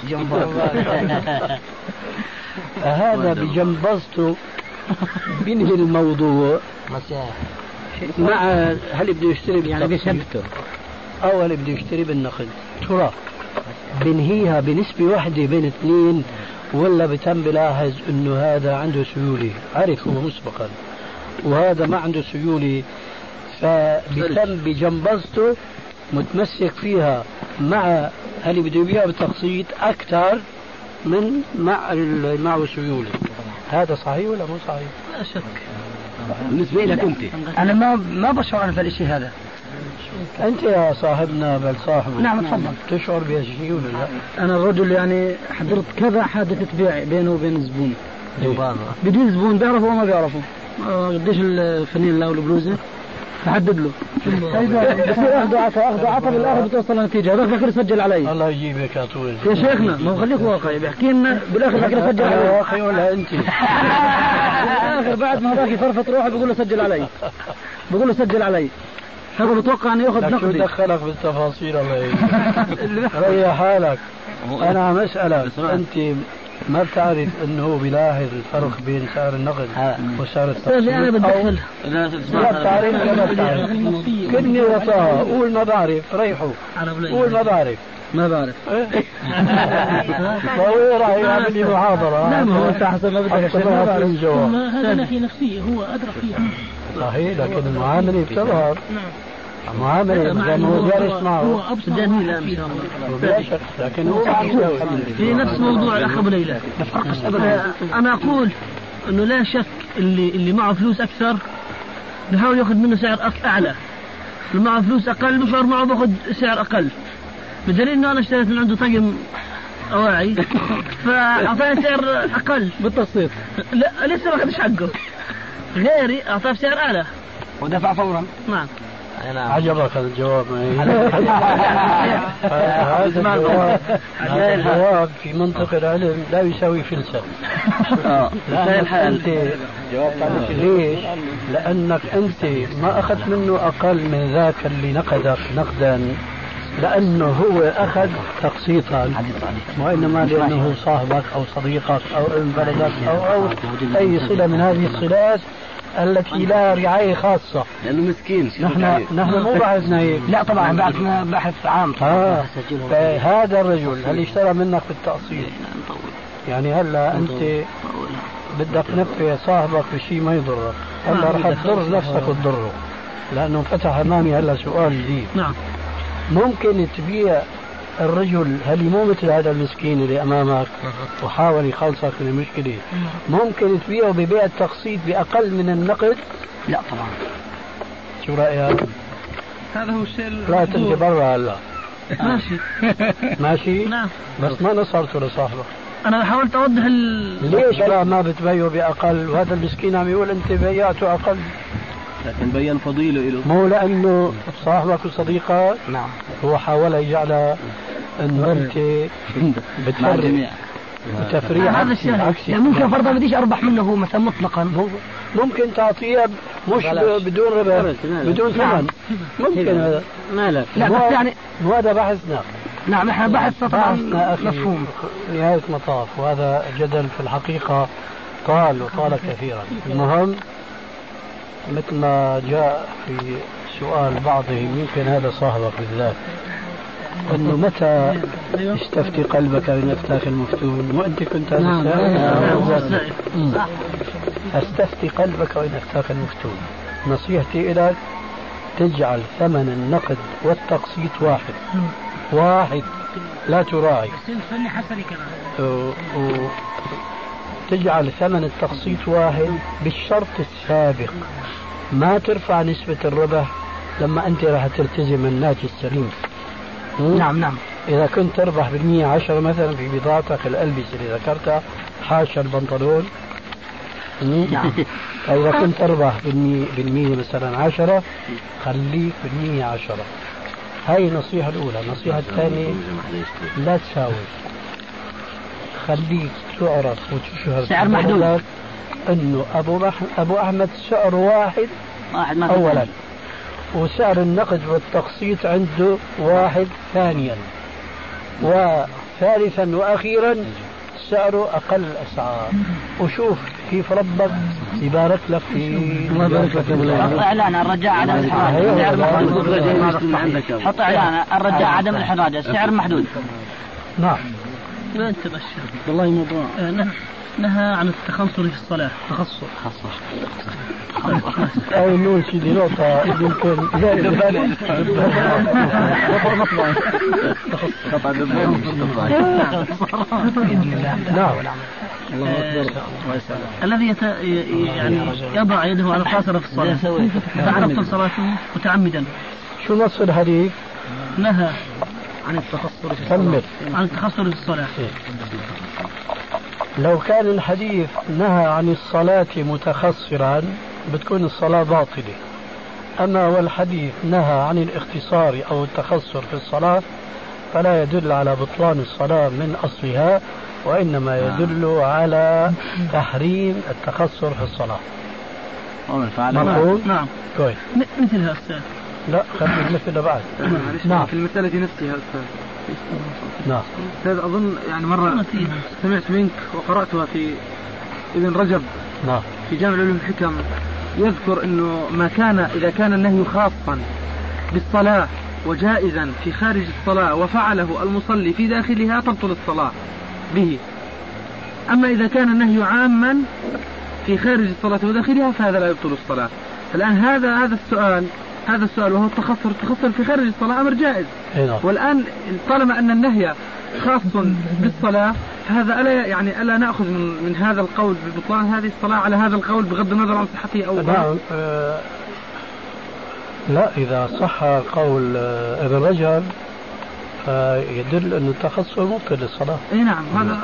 هذا بجمبزته بينهي الموضوع مع هل بده يشتري يعني بشبته او هل بده يشتري بالنقد. ترى بنهيها بنسبة واحدة بين اثنين ولا بتم بلاحظ انه هذا عنده سيولة عرف هو مسبقا وهذا ما عنده سيولة، فبتم بجنبزته متمسك فيها مع اللي بده يبيعها بالتقسيط اكثر من مع اللي معه سيولة. هذا صحيح ولا مو صحيح؟
لا شك.
بالنسبة لك انت
انا ما بشعر عن الشيء هذا.
انت يا صاحبنا بل صاحبه.
نعم تفضل.
تشعر بهالشيء ولا لا؟
انا الرجل يعني حضرت كذا حادثة بيع بينه وبين الزبون. بدون زبون بيعرفه وما بيعرفه. قديش الفنين له والبلوزة فحدد له. بصير اخذ عطى بالاخر بتوصل النتيجة. هذاك بكره سجل علي.
الله يجيبك يا طويل.
يا شيخنا ما هو خليك واقعي، بيحكي لنا بالاخر بكره سجل علي.
واقعي ولا انت؟
بالاخر بعد ما هذاك يفرفط روحه بيقول له سجل علي. هذا بتوقع انه ياخذ نقدي.
شو دخلك بالتفاصيل الله ريح حالك. انا عم اسالك انت ما بتعرف انه هو بيلاحظ الفرق بين سعر النقد وسعر التقسيط؟
انا بدخل
لا بتعرف. كلمة وطاها قول ما بعرف ريحه. قول ما بعرف
ما بعرف.
هو راح يعمل لي محاضرة.
لا، ما هو انت حسب ما بدك ما بعرف.
هذا ناحية نفسية هو أدرك فيها.
صحيح، لكن المعاملة بتظهر. معاملة زي ما هو دارس معه.
هو أبصر
جميل إن شاء الله.
بلا شك، لكن هو
في نفس موضوع الأخ أبو ليلى. أنا أقول إنه لا شك اللي معه فلوس أكثر بحاول يأخذ منه سعر أعلى، اللي معه فلوس أقل بشعر معه باخذ سعر أقل، بدليل إنه أنا اشتريت من عنده طقم أواعي فأعطاني سعر أقل
بالتقسيط.
لا لسه ما أخذش حقه، غيري أعطاه سعر أعلى
ودفع فورا.
نعم.
عجبك هذا الجواب. هذا الجواب في منطق العلم لا يساوي فلسفة. ليش؟ لأنك أنت ما أخذت منه أقل من ذاك اللي نقدك نقدا، لأنه هو أخذ تقسيطا، وإنما لأنه صاحبك أو صديقك أو ابن بلدك أو أي صلة من هذه الصلات التي لها رعاية خاصة.
لأنه مسكين.
نحن مو بحثنا هيك.
لا طبعا بعثنا بحث عام.
فهذا الرجل هل اشترى منك بالتقسيط؟ يعني هلا أنت بدك تنفع صاحبك بشيء ما يضرك، هلا رح تضر نفسك وتضره، لأنه فتح أمامي هلا سؤال جديد.
نعم.
ممكن تبيع الرجل هل مو مثل هذا المسكين اللي أمامك وحاول يخلصك من المشكلة، ممكن تبيعه ببيع التقسيط بأقل من النقد؟
لا طبعا.
شو رأيك؟
هذا هو الشيء.
لا تمشي برا هلا.
ماشي.
ماشي؟
نعم.
بس ما نصرته لصاحبك.
أنا حاولت أوضح
ليش بقى ما بتبيعه بأقل وهذا المسكين عم يقول أنت بيعته أقل؟
لكن بين فضيله له.
مو لأنه صاحبك وصديقك.
نعم.
هو حاول يجعل أنه أنت بتفرق تفريع
عكسي. يعني ممكن فرضا بديش أربح منه هو مثلا مطلقا.
ممكن تعطيه مش بدون ربح بدون ثمن. ممكن هذا
مالك. لا بس يعني
وهذا بحثنا.
نعم احنا بحثنا طبعا
مفهوم نهاية مطاف، وهذا جدل في الحقيقة طال كثيرا. المهم مثل ما جاء في سؤال بعضهم، يمكن هذا صاحبك بالذات، انه متى استفتي قلبك من افتاك المفتون، وانت كنت هذا استفتي قلبك وان افتاك المفتون. نصيحتي لك تجعل ثمن النقد والتقسيط واحد لا تراعي، تجعل ثمن التقسيط واحد بالشرط السابق، ما ترفع نسبة الربح لما أنت راح تلتزم الناتج السليم.
نعم.
إذا كنت تربح بالمية 10 مثلا في بضاعتك الألبسة اللي ذكرتها حاشا البنطلون،
نعم.
فإذا كنت تربح بالمية مثلا 10 خليك بالمية 10. هاي النصيحة الأولى. النصيحة الثانية لا تساوي، خليك تعرف وتشهر
سعر محدود،
انه ابو احمد سعر واحد اولا، وسعر النقد والتقسيط عنده واحد ثانيا، وثالثا واخيرا سعره اقل الاسعار. وشوف كيف ربك يبارك لك في
الله يبارك لك. حط اعلان الرجاء عدم الحراج. حط اعلان الرجاء عدم الحراج، السعر محدود.
نعم.
ما انتبه الشيخ
والله موضوع
نهى عن التخنصر في الصلاة.
تخصص
أي نون سيدي نقطة يمكن زائد بالي. نعم.
الذي يعني يضع يده على الخاصرة في الصلاة فتبطل صلاته متعمدا.
شو نص الحديث؟
نهى عن التخصر في الصلاة. عن التخصر في الصلاة.
لو كان الحديث نهى عن الصلاة متخصرا بتكون الصلاة باطلة. أما والحديث نهى عن الاختصار أو التخصر في الصلاة فلا يدل على بطلان الصلاة من أصلها، وإنما يدل على تحريم التخصر في الصلاة. مفهوم؟
نعم.
كويس.
مثل هذا السؤال.
لا خلي المثل بعد.
نعم. في المسألة نفسها أستاذ.
نعم.
أستاذ أظن يعني مرة سمعت منك وقرأتها في ابن رجب.
نعم.
في جامع العلوم الحكم يذكر إنه ما كان إذا كان النهي خاصا بالصلاة
وجائزا في خارج الصلاة وفعله المصلي في داخلها تبطل الصلاة به. أما إذا كان النهي عاما في خارج الصلاة وداخلها فهذا لا يبطل الصلاة. الآن هذا السؤال وهو التخصر في خارج الصلاة أمر جائز. والآن طالما أن النهي خاص بالصلاة فهذا ألا نأخذ من هذا القول ببطلان هذه الصلاة على هذا القول بغض النظر عن صحته أو
لا، إذا صح قول ابن رجب فيدل أن التخصص مبطل للصلاة.
أي نعم، هذا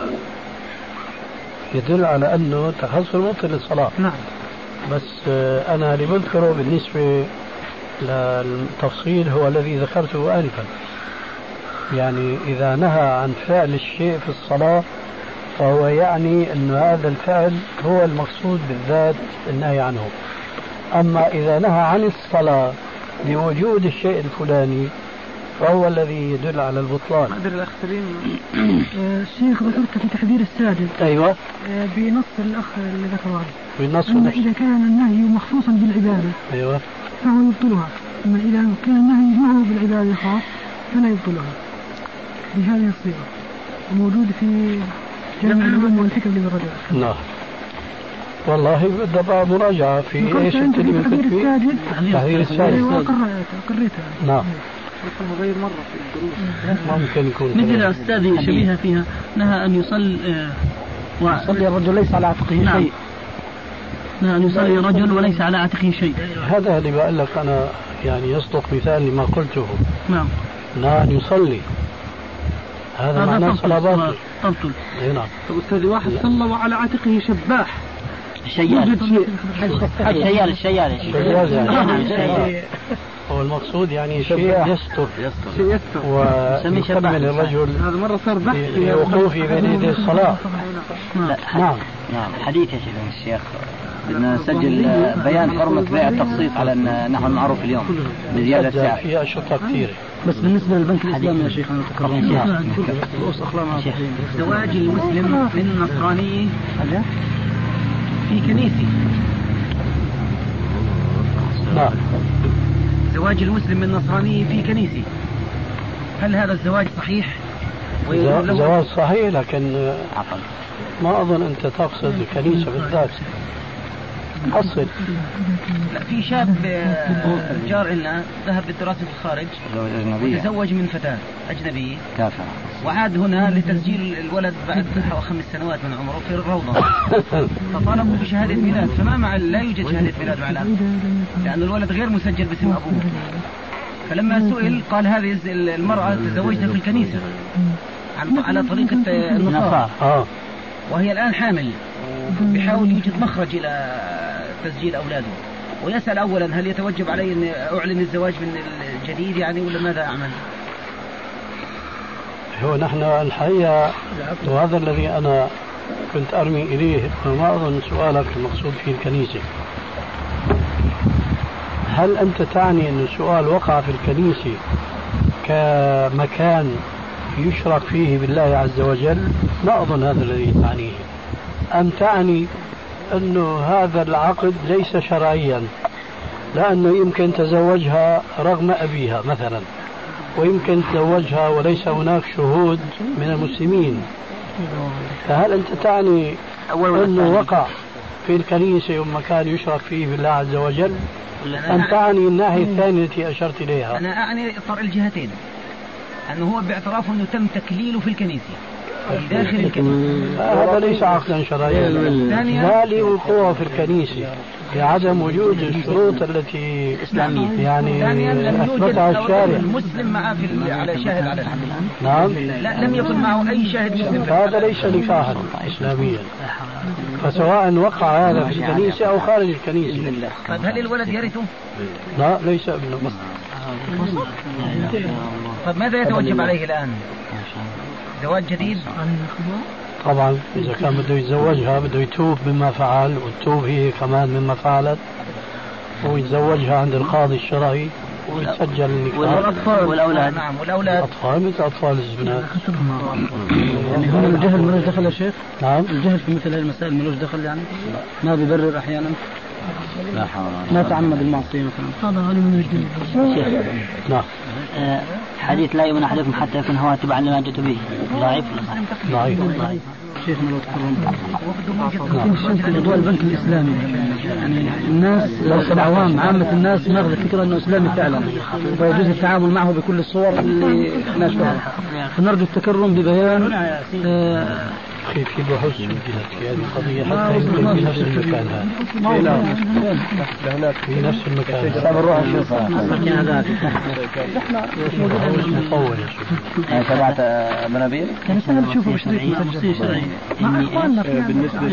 يدل على أنه التخصص مبطل للصلاة.
نعم.
بس أنا اللي بذكره بالنسبة للتفصيل هو الذي ذكرته آنفا، يعني إذا نهى عن فعل الشيء في الصلاة فهو يعني أن هذا الفعل هو المقصود بالذات النهي عنه. أما إذا نهى عن الصلاة بوجود الشيء الفلاني فهو الذي يدل على البطلان.
الأخ سليم
الشيخ ذكرت في تحذير الساجد.
أيوة.
بنص الأخ اللي ذكره
بنص
إذا كان النهي مخصوصا بالعبادة
أيوة
فهو يبطلها، أما إذا كان النهي ما هو بالعبادة خاص فلا يبطلها بهذه الصيغة، وموجود في جامع العلوم والحكم لابن رجب.
نعم. والله بدأ بقى مراجعة في ايش الكلمة تحذير الساجد.
قريتها.
نعم.
غير مرة في الدروس.
ممكن يكون
مثل أستاذي شبيهة فيها نهى أن يصلي الرجل ليس على عاتقه شيء. نهى أن يصلي رجل وليس على عاتقه شيء.
هذا اللي بقول لك أنا، يعني يصدق مثال لما قلته.
نعم.
نهى أن يصلي، هذا معناه صلاة باطلة.
تبطل.
نعم.
طب أستاذي واحد صلى وعلى عاتقه شباح.
الشيال
يعني هو المقصود يعني شيء يستر ويكمل الرجل
هذا مرة صار بحث
في وقوفه بين يدي الصلاة.
نعم. حديث يا شيخ الشيخ بدنا نسجل بيان حرمة بيع التخصيص على النحو المعروف اليوم بزيادة السعر.
في أشرطة كثيرة.
بس بالنسبة للبنك الإسلامي يا شيخ أنا
زواج المسلم من النصراني في كنيسة.
نعم.
زواج المسلم من النصراني في كنيسة، هل هذا الزواج صحيح؟
زواج صحيح، لكن ما أظن أنت تقصد الكنيسة بالذات. أصل
لا، في شاب جار لنا ذهب بالدراسة في الخارج وتزوج من فتاة أجنبية كافرة، وعاد هنا لتسجيل الولد بعد 5 سنوات من عمره في الروضة، فطالبوا بشهادة ميلاد، فما لا يوجد شهادة ميلاد مع الأب لأن الولد غير مسجل باسم أبوه. فلما سئل قال هذه المرأة تزوجتها في الكنيسة على طريقة النصارى، وهي الآن حامل، بيحاول يوجد مخرج إلى تسجيل أولاده، ويسأل أولا هل يتوجب علي أن أعلن الزواج من الجديد يعني ولا ماذا أعمل؟
هو نحن الحقيقة وهذا الذي أنا كنت أرمي إليه، وما أظن سؤالك المقصود فيه الكنيسة. هل أنت تعني أن السؤال وقع في الكنيسة كمكان يشرك فيه بالله عز وجل؟ لا أظن هذا الذي تعنيه. أم تعني أنه هذا العقد ليس شرعيا، لأنه يمكن تزوجها رغم أبيها مثلا، ويمكن تزوجها وليس هناك شهود من المسلمين، فهل أنت تعني أنه وقع في الكنيسة ومكان يشرك فيه بالله عز وجل، أم تعني الناحية الثانية التي أشرت إليها؟
أنا أعني طرح الجهتين، أنه هو باعترافه أنه تم تكليله في الكنيسة داخل الكنيسة،
هذا ليس عقدا شرعيا، لا لوقوعه في الكنيسة لعدم وجود الشروط التي
إسلامية.
يعني أثبتها الشارع.
المسلم معه على شاهد على الحديث.
نعم.
لا، لم يكن معه أي شاهد مسلم.
هذا ليس نكاحا إسلاميا، فسواء وقع هذا في الكنيسة أو خارج الكنيسة.
طيب هل الولد يرثه؟
لا، ليس ابنه.
طيب ماذا يتوجب عليه الآن؟ زواج جديد؟
طبعا إذا كان بده يتزوجها بده يتوب مما فعل، والتوب هي كمان مما فعلت، ويتزوجها عند القاضي الشرعي ويتسجل النكاح.
والأولاد. نعم، والأولاد
أطفال مثل أطفال الزبنات.
يعني هون الجهل ملوش دخل يا شيخ؟
نعم.
الجهل في مثل هذه المسائل ملوش دخل، يعني ما بيبرر أحيانا. ما تعمد المعصية مثلا. هذا غالي من الجنة.
نعم. حديث لا يؤمن أحدكم حتى يكون هو تبعا لما جئت به ضعيف ولا صحيح؟
ضعيف. شيخنا لو تكرمت موضوع البنك الإسلامي، يعني الناس العوام عامة الناس ماخذ الفكرة أنه إسلامي فعلا ويجوز التعامل معه بكل الصور اللي نشوفها، فنرجو التكرم ببيان
في بحوث سجلت في هذه القضية حتى يكون في نفس المكان هذا في نفس المكان
بنروح نشوفها هذاك
بحوث مطول يا شيخ.
تبعت منابير
كان سهل تشوفه بشريط شرعي مع إخواننا
بالنسبة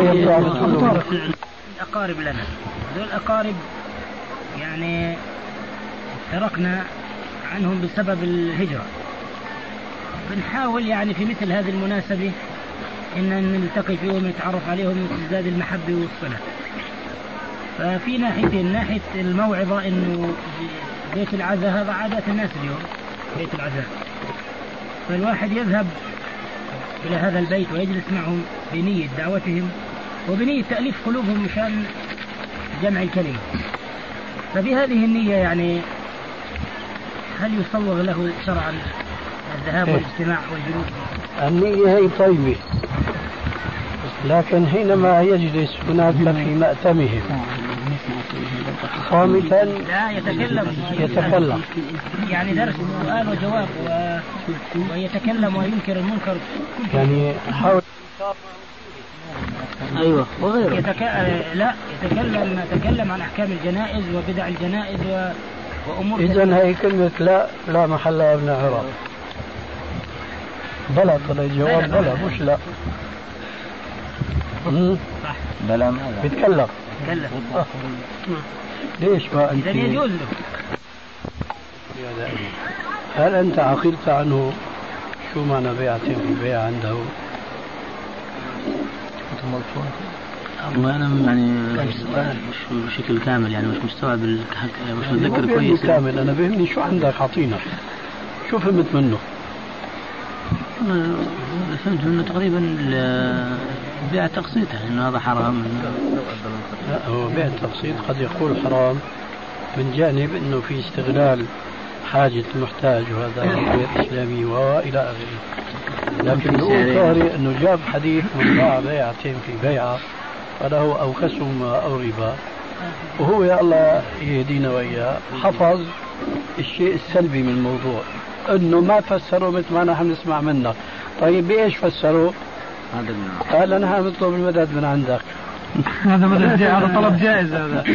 الأقارب لنا، هذول الأقارب يعني تركنا عنهم بسبب الهجرة، بنحاول يعني في مثل هذه المناسبة إن نلتقي فيهم ونتعرف عليهم وتزداد المحبة والصلة. ففي ناحية الموعظة إنه بيت العزاء هذا عادات الناس اليوم، بيت العزاء، فالواحد يذهب إلى هذا البيت ويجلس معهم بنية دعوتهم وبنية تأليف قلوبهم مشان جمع الكلمة. فبهذه النية يعني هل يصوغ له شرعا الذهاب والاجتماع والجلوس؟
النية هي طيبة، لكن حينما يجلس هناك في مأتمهم صامتا
لا
يتكلم
يعني درس سؤال وجواب ويتكلم وينكر المنكر
يعني حاول
أيوة وغيره
يتكلم عن أحكام الجنائز وبدع الجنائز وأمور.
إذن هي كلمة لا محل لها من الإعراب. بلى طلع الجواب بلى مش لا.
صح.
بلى ماذا؟
بيتكلم. ليش ما أنت؟
إذن يجوز له.
هل أنت عقلت عنه شو معنى بيعتين في بيع عنده؟
وأنا يعني مش بشكل كامل يعني مش مستوعب مش متذكر كويس
كامل. أنا بهمني شو عندك عطينا شو فهمت منه؟
فهمت منه تقريبا بيع التقسيط إنه هذا حرام.
لا هو بيع التقسيط قد يقول حرام من جانب إنه في استغلال حاجة المحتاج وهذا غير إسلامي وإلى آخره. لكن نقول طارئ إنه جاب حديث من باع بيعتين في بيعة فله أو خصم أو ربا، وهو يا الله يهدينا وإياه حفظ الشيء السلبي من الموضوع إنه ما فسروا مثل ما نحن نسمع منك. طيب بإيش فسروا؟ قال نحن نطلب المدد من عندك.
هذا مدد هذا طلب جائز هذا.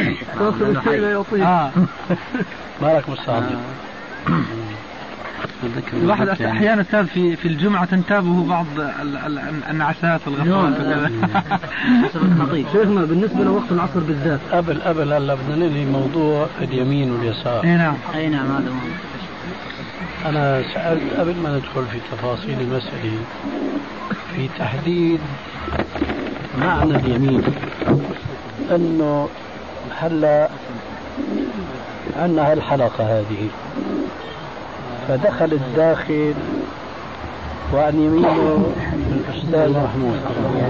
مالك مستعد.
الواحد احيانا استاذ في الجمعه تنتابه بعض النعسات والغفلات وكذا.
شيخنا بالنسبه لوقت العصر بالذات
قبل هلا بدنا ننهي موضوع اليمين واليسار.
اي نعم هذا
انا سالت قبل ما ندخل في تفاصيل المساله في تحديد معنى اليمين، انه هلا عندنا هالحلقه هذه فدخل الداخل وعن يمينه الأستاذ محمود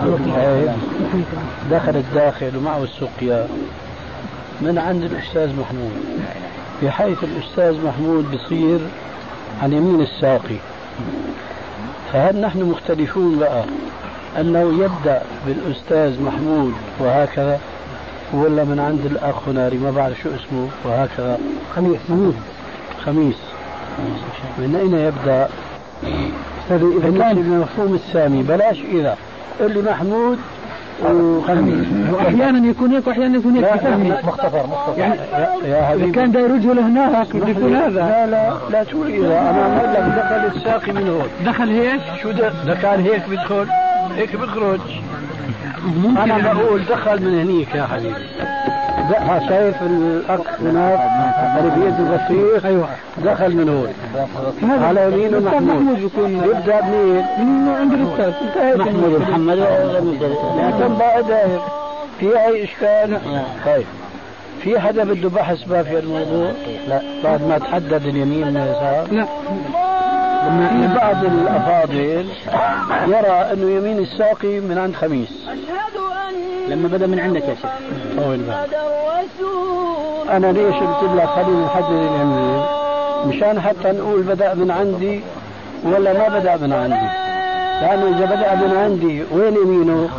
دخل الداخل ومعه السقيا من عند الأستاذ محمود، بحيث الأستاذ محمود بصير عن يمين الساقي. فهل نحن مختلفون بقى أنه يبدأ بالأستاذ محمود وهكذا ولا من عند الأخ هناري ما بعرف شو اسمه وهكذا؟ خميس من أين يبدأ؟ إذا كان المفهوم السامي بلاش إذا اللي محمود وخميس
أحيانا يكون هيك وأحيانا يكون هيك.
مختصر
يعني
يا حبيبي
كان داير رجله هناك يكون هذا.
لا تقول إذا أنا أقول لك دخل الساقي من هون.
دخل هيك
شو ده كان هيك بدخل هيك بخرج. أنا بقول دخل من هنيك يا حبيبي. شايف الأخ هناك اللي بيده البطيخ؟ أيوة دخل من هون على يمينه محمود يبدأ من عند الأستاذ محمد لكن بقى داير في أي إشكال؟ طيب في حدا بده بحث بقى في الموضوع؟ لا بعد ما تحدد اليمين من اليسار؟ لا. في بعض الأفاضل يرى أنه يمين الساقي من عند خميس
لما بدأ من عندك يا شيخ.
أنا ليش قلت لك خلينا نحدد اليمين؟ مشان حتى نقول بدأ من عندي ولا ما بدأ من عندي. لأنه إذا بدأ من عندي وين يمينه؟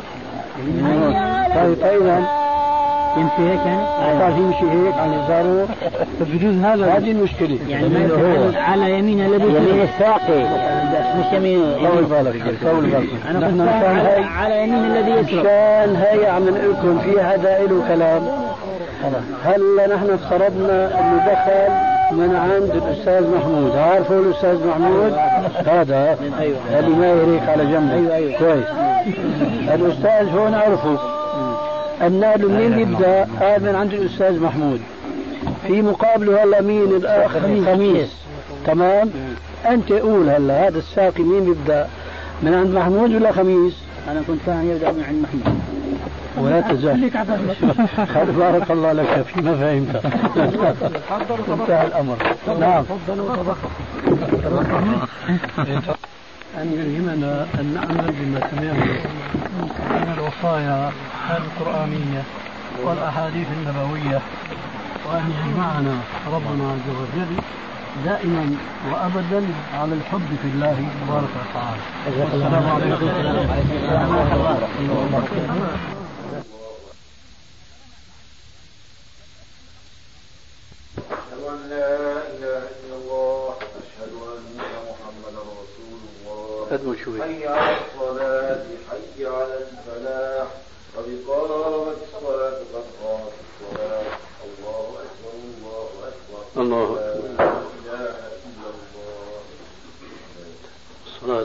طيب أيضا
يمشي هيك يعني؟
يمشي هيك عن يساره.
بجوز هذا
هذه المشكلة.
يعني ما يمكن على يمين الذي يمين الساقي مش يمين.
طول بالك.
أنا كنت على يمين الذي يسرق.
كان هي عم نقول لكم في هذا له كلام. هلا نحن افترضنا انه دخل من عند الاستاذ محمود. عارفه الاستاذ محمود هذا اللي ما يريك على جنبه.
أيوة.
كويس. الاستاذ هون عرفه النادي مين بيبدا؟ قال من عند الاستاذ محمود. في مقابله هلا مين الاخ؟ خميس. تمام. انت قول هلا هذا الساقي مين بيبدا؟ من عند محمود ولا خميس؟
انا كنت فاهم يبدا من عند محمود.
ولا تزال. بارك الله لك فيما فهمت. انتهى الامر. نعم. أن يلهمنا أن نعمل بما سمعنا من الوصايا القرآنية والأحاديث النبوية، وأن يجمعنا ربنا عز وجل دائما وأبدا على الحب في الله تبارك وتعالى. السلام عليكم ورحمة الله وبركاته.
حي على الصلاة حي على الفلاح قد قامت الصلاة قد قامت الصلاة الله أكبر الله أكبر
الله
أكبر لا إله إلا الله.
الصلاة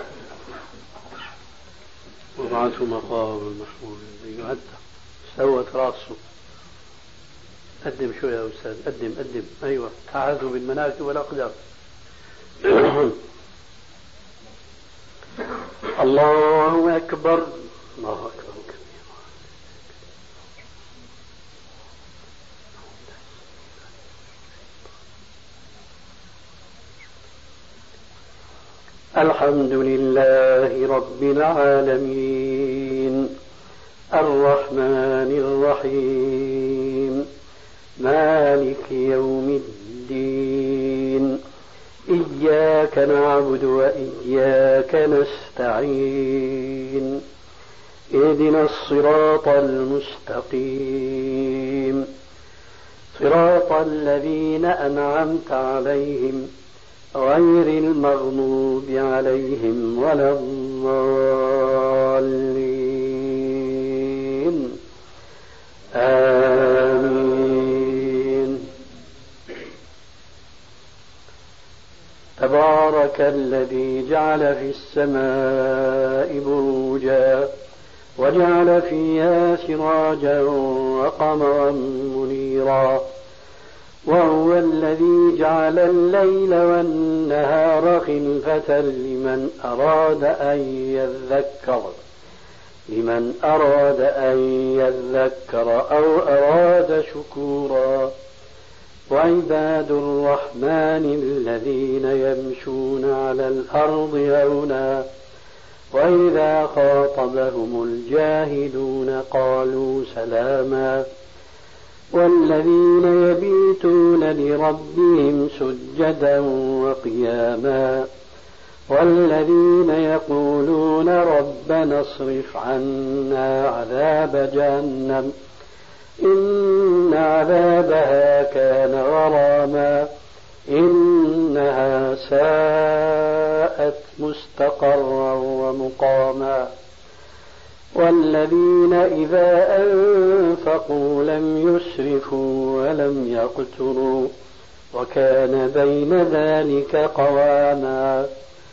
وابعثه مقام المحمود الذي يعد. استوت راسه. قدم شوي يا أستاذ. قدم. أيوة. تعاذوا بالمناكب والأقدام. الله أكبر. الله أكبر كبيرا. الحمد لله رب العالمين الرحمن الرحيم مالك يوم الدين إياك نعبد وإياك نستعين اهدنا الصراط المستقيم صراط الذين أنعمت عليهم غير المغضوب عليهم ولا الضالين آمين. تبارك الذي جعل في السماء بروجا وجعل فيها سراجا وقمرا منيرا وهو الذي جعل الليل والنهار خلفة لمن أراد أن يذكر أو أراد شكورا. وعباد الرحمن الذين يمشون على الأرض هونا وإذا خاطبهم الجاهلون قالوا سلاما. والذين يبيتون لربهم سجدا وقياما والذين يقولون ربنا اصرف عنا عذاب جهنم إن عذابها كان غراما إنها ساءت مستقرا ومقاما. والذين إذا أنفقوا لم يسرفوا ولم يقتروا وكان بين ذلك قواما.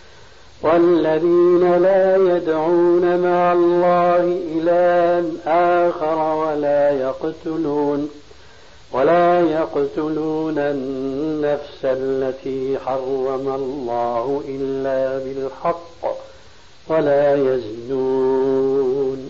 والذين لا يدعون مع الله إلها آخر ولا يقتلون النفس التي حرم الله إلا بالحق ولا يزنون.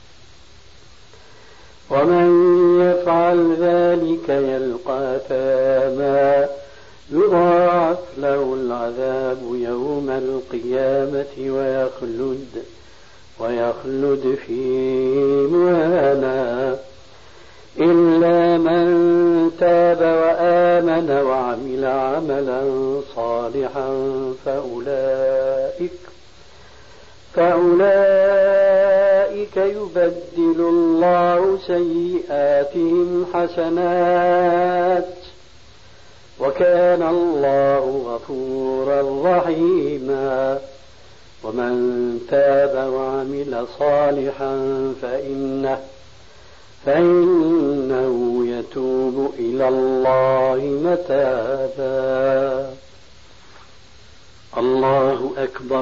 ومن يفعل ذلك يلقى ثاما يضاعف له العذاب يوم القيامة
ويخلد فيه مهانا إلا من تاب وآمن وعمل عملا صالحا فأولئك يبدل الله سيئاتهم حسنات وكان الله غفورا رحيما ومن تاب وعمل صالحا فإنه يتوب إلى الله متابا. الله أكبر.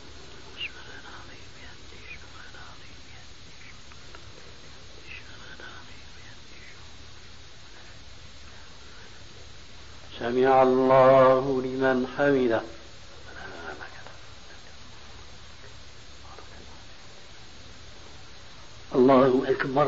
سمع الله لمن حمده. الله أكبر.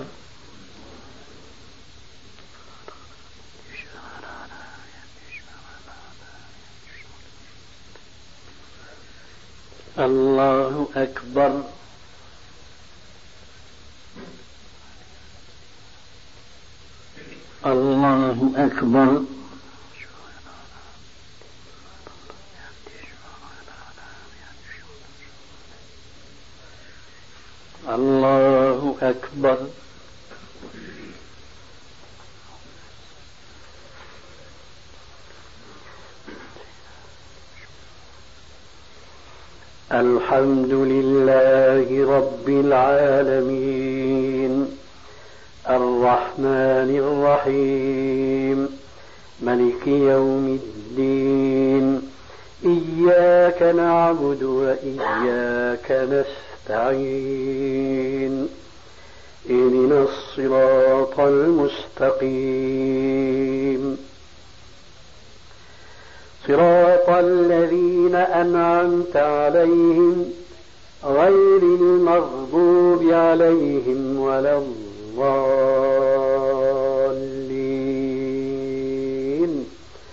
الله أكبر. الله أكبر. الله أكبر. الحمد لله رب العالمين الرحمن الرحيم ملك يوم الدين إياك نعبد وإياك نستعين اهدنا الصراط المستقيم صراط الذين أنعمت عليهم غير المغضوب عليهم ولا الضالين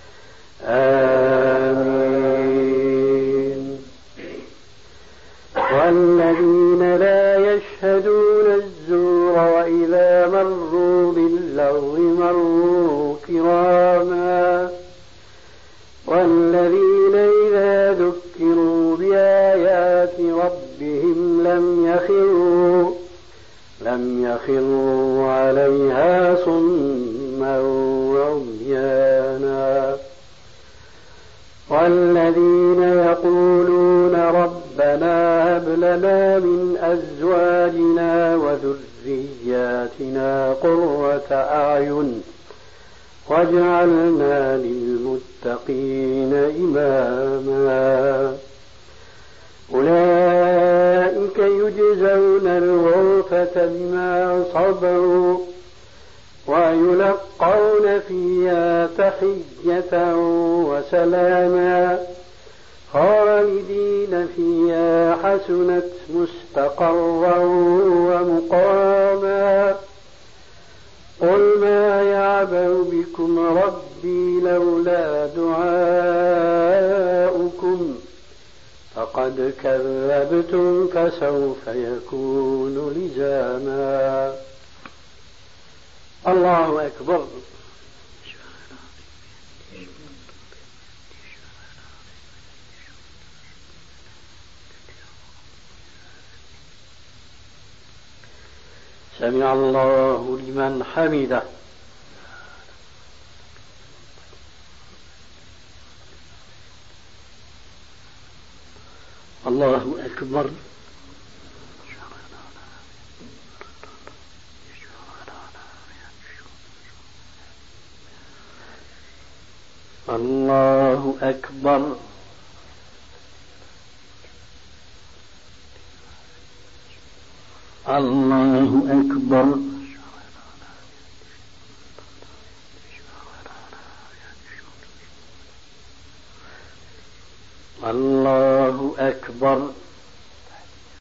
آمين. والذين لا يشهدون الزور وإذا مروا باللغو مروا كراما والذين إذا ذكروا بآيات ربهم لم يخروا عليها صما وعميانا والذين يقولون ربنا هب لنا من أزواجنا وذرياتنا قرة أعين واجعلنا للمتقين إماما أولئك يجزون الغرفة بما صبروا ويلقون فيها تحية وسلاما خالدين فيها حسنت مستقرا ومقاما قل ما يعبأ بكم ربي لولا دعاؤكم فقد كذبتم فسوف يكون لزاما. الله أكبر. سمع الله لمن حمده. الله أكبر. الله أكبر. الله أكبر.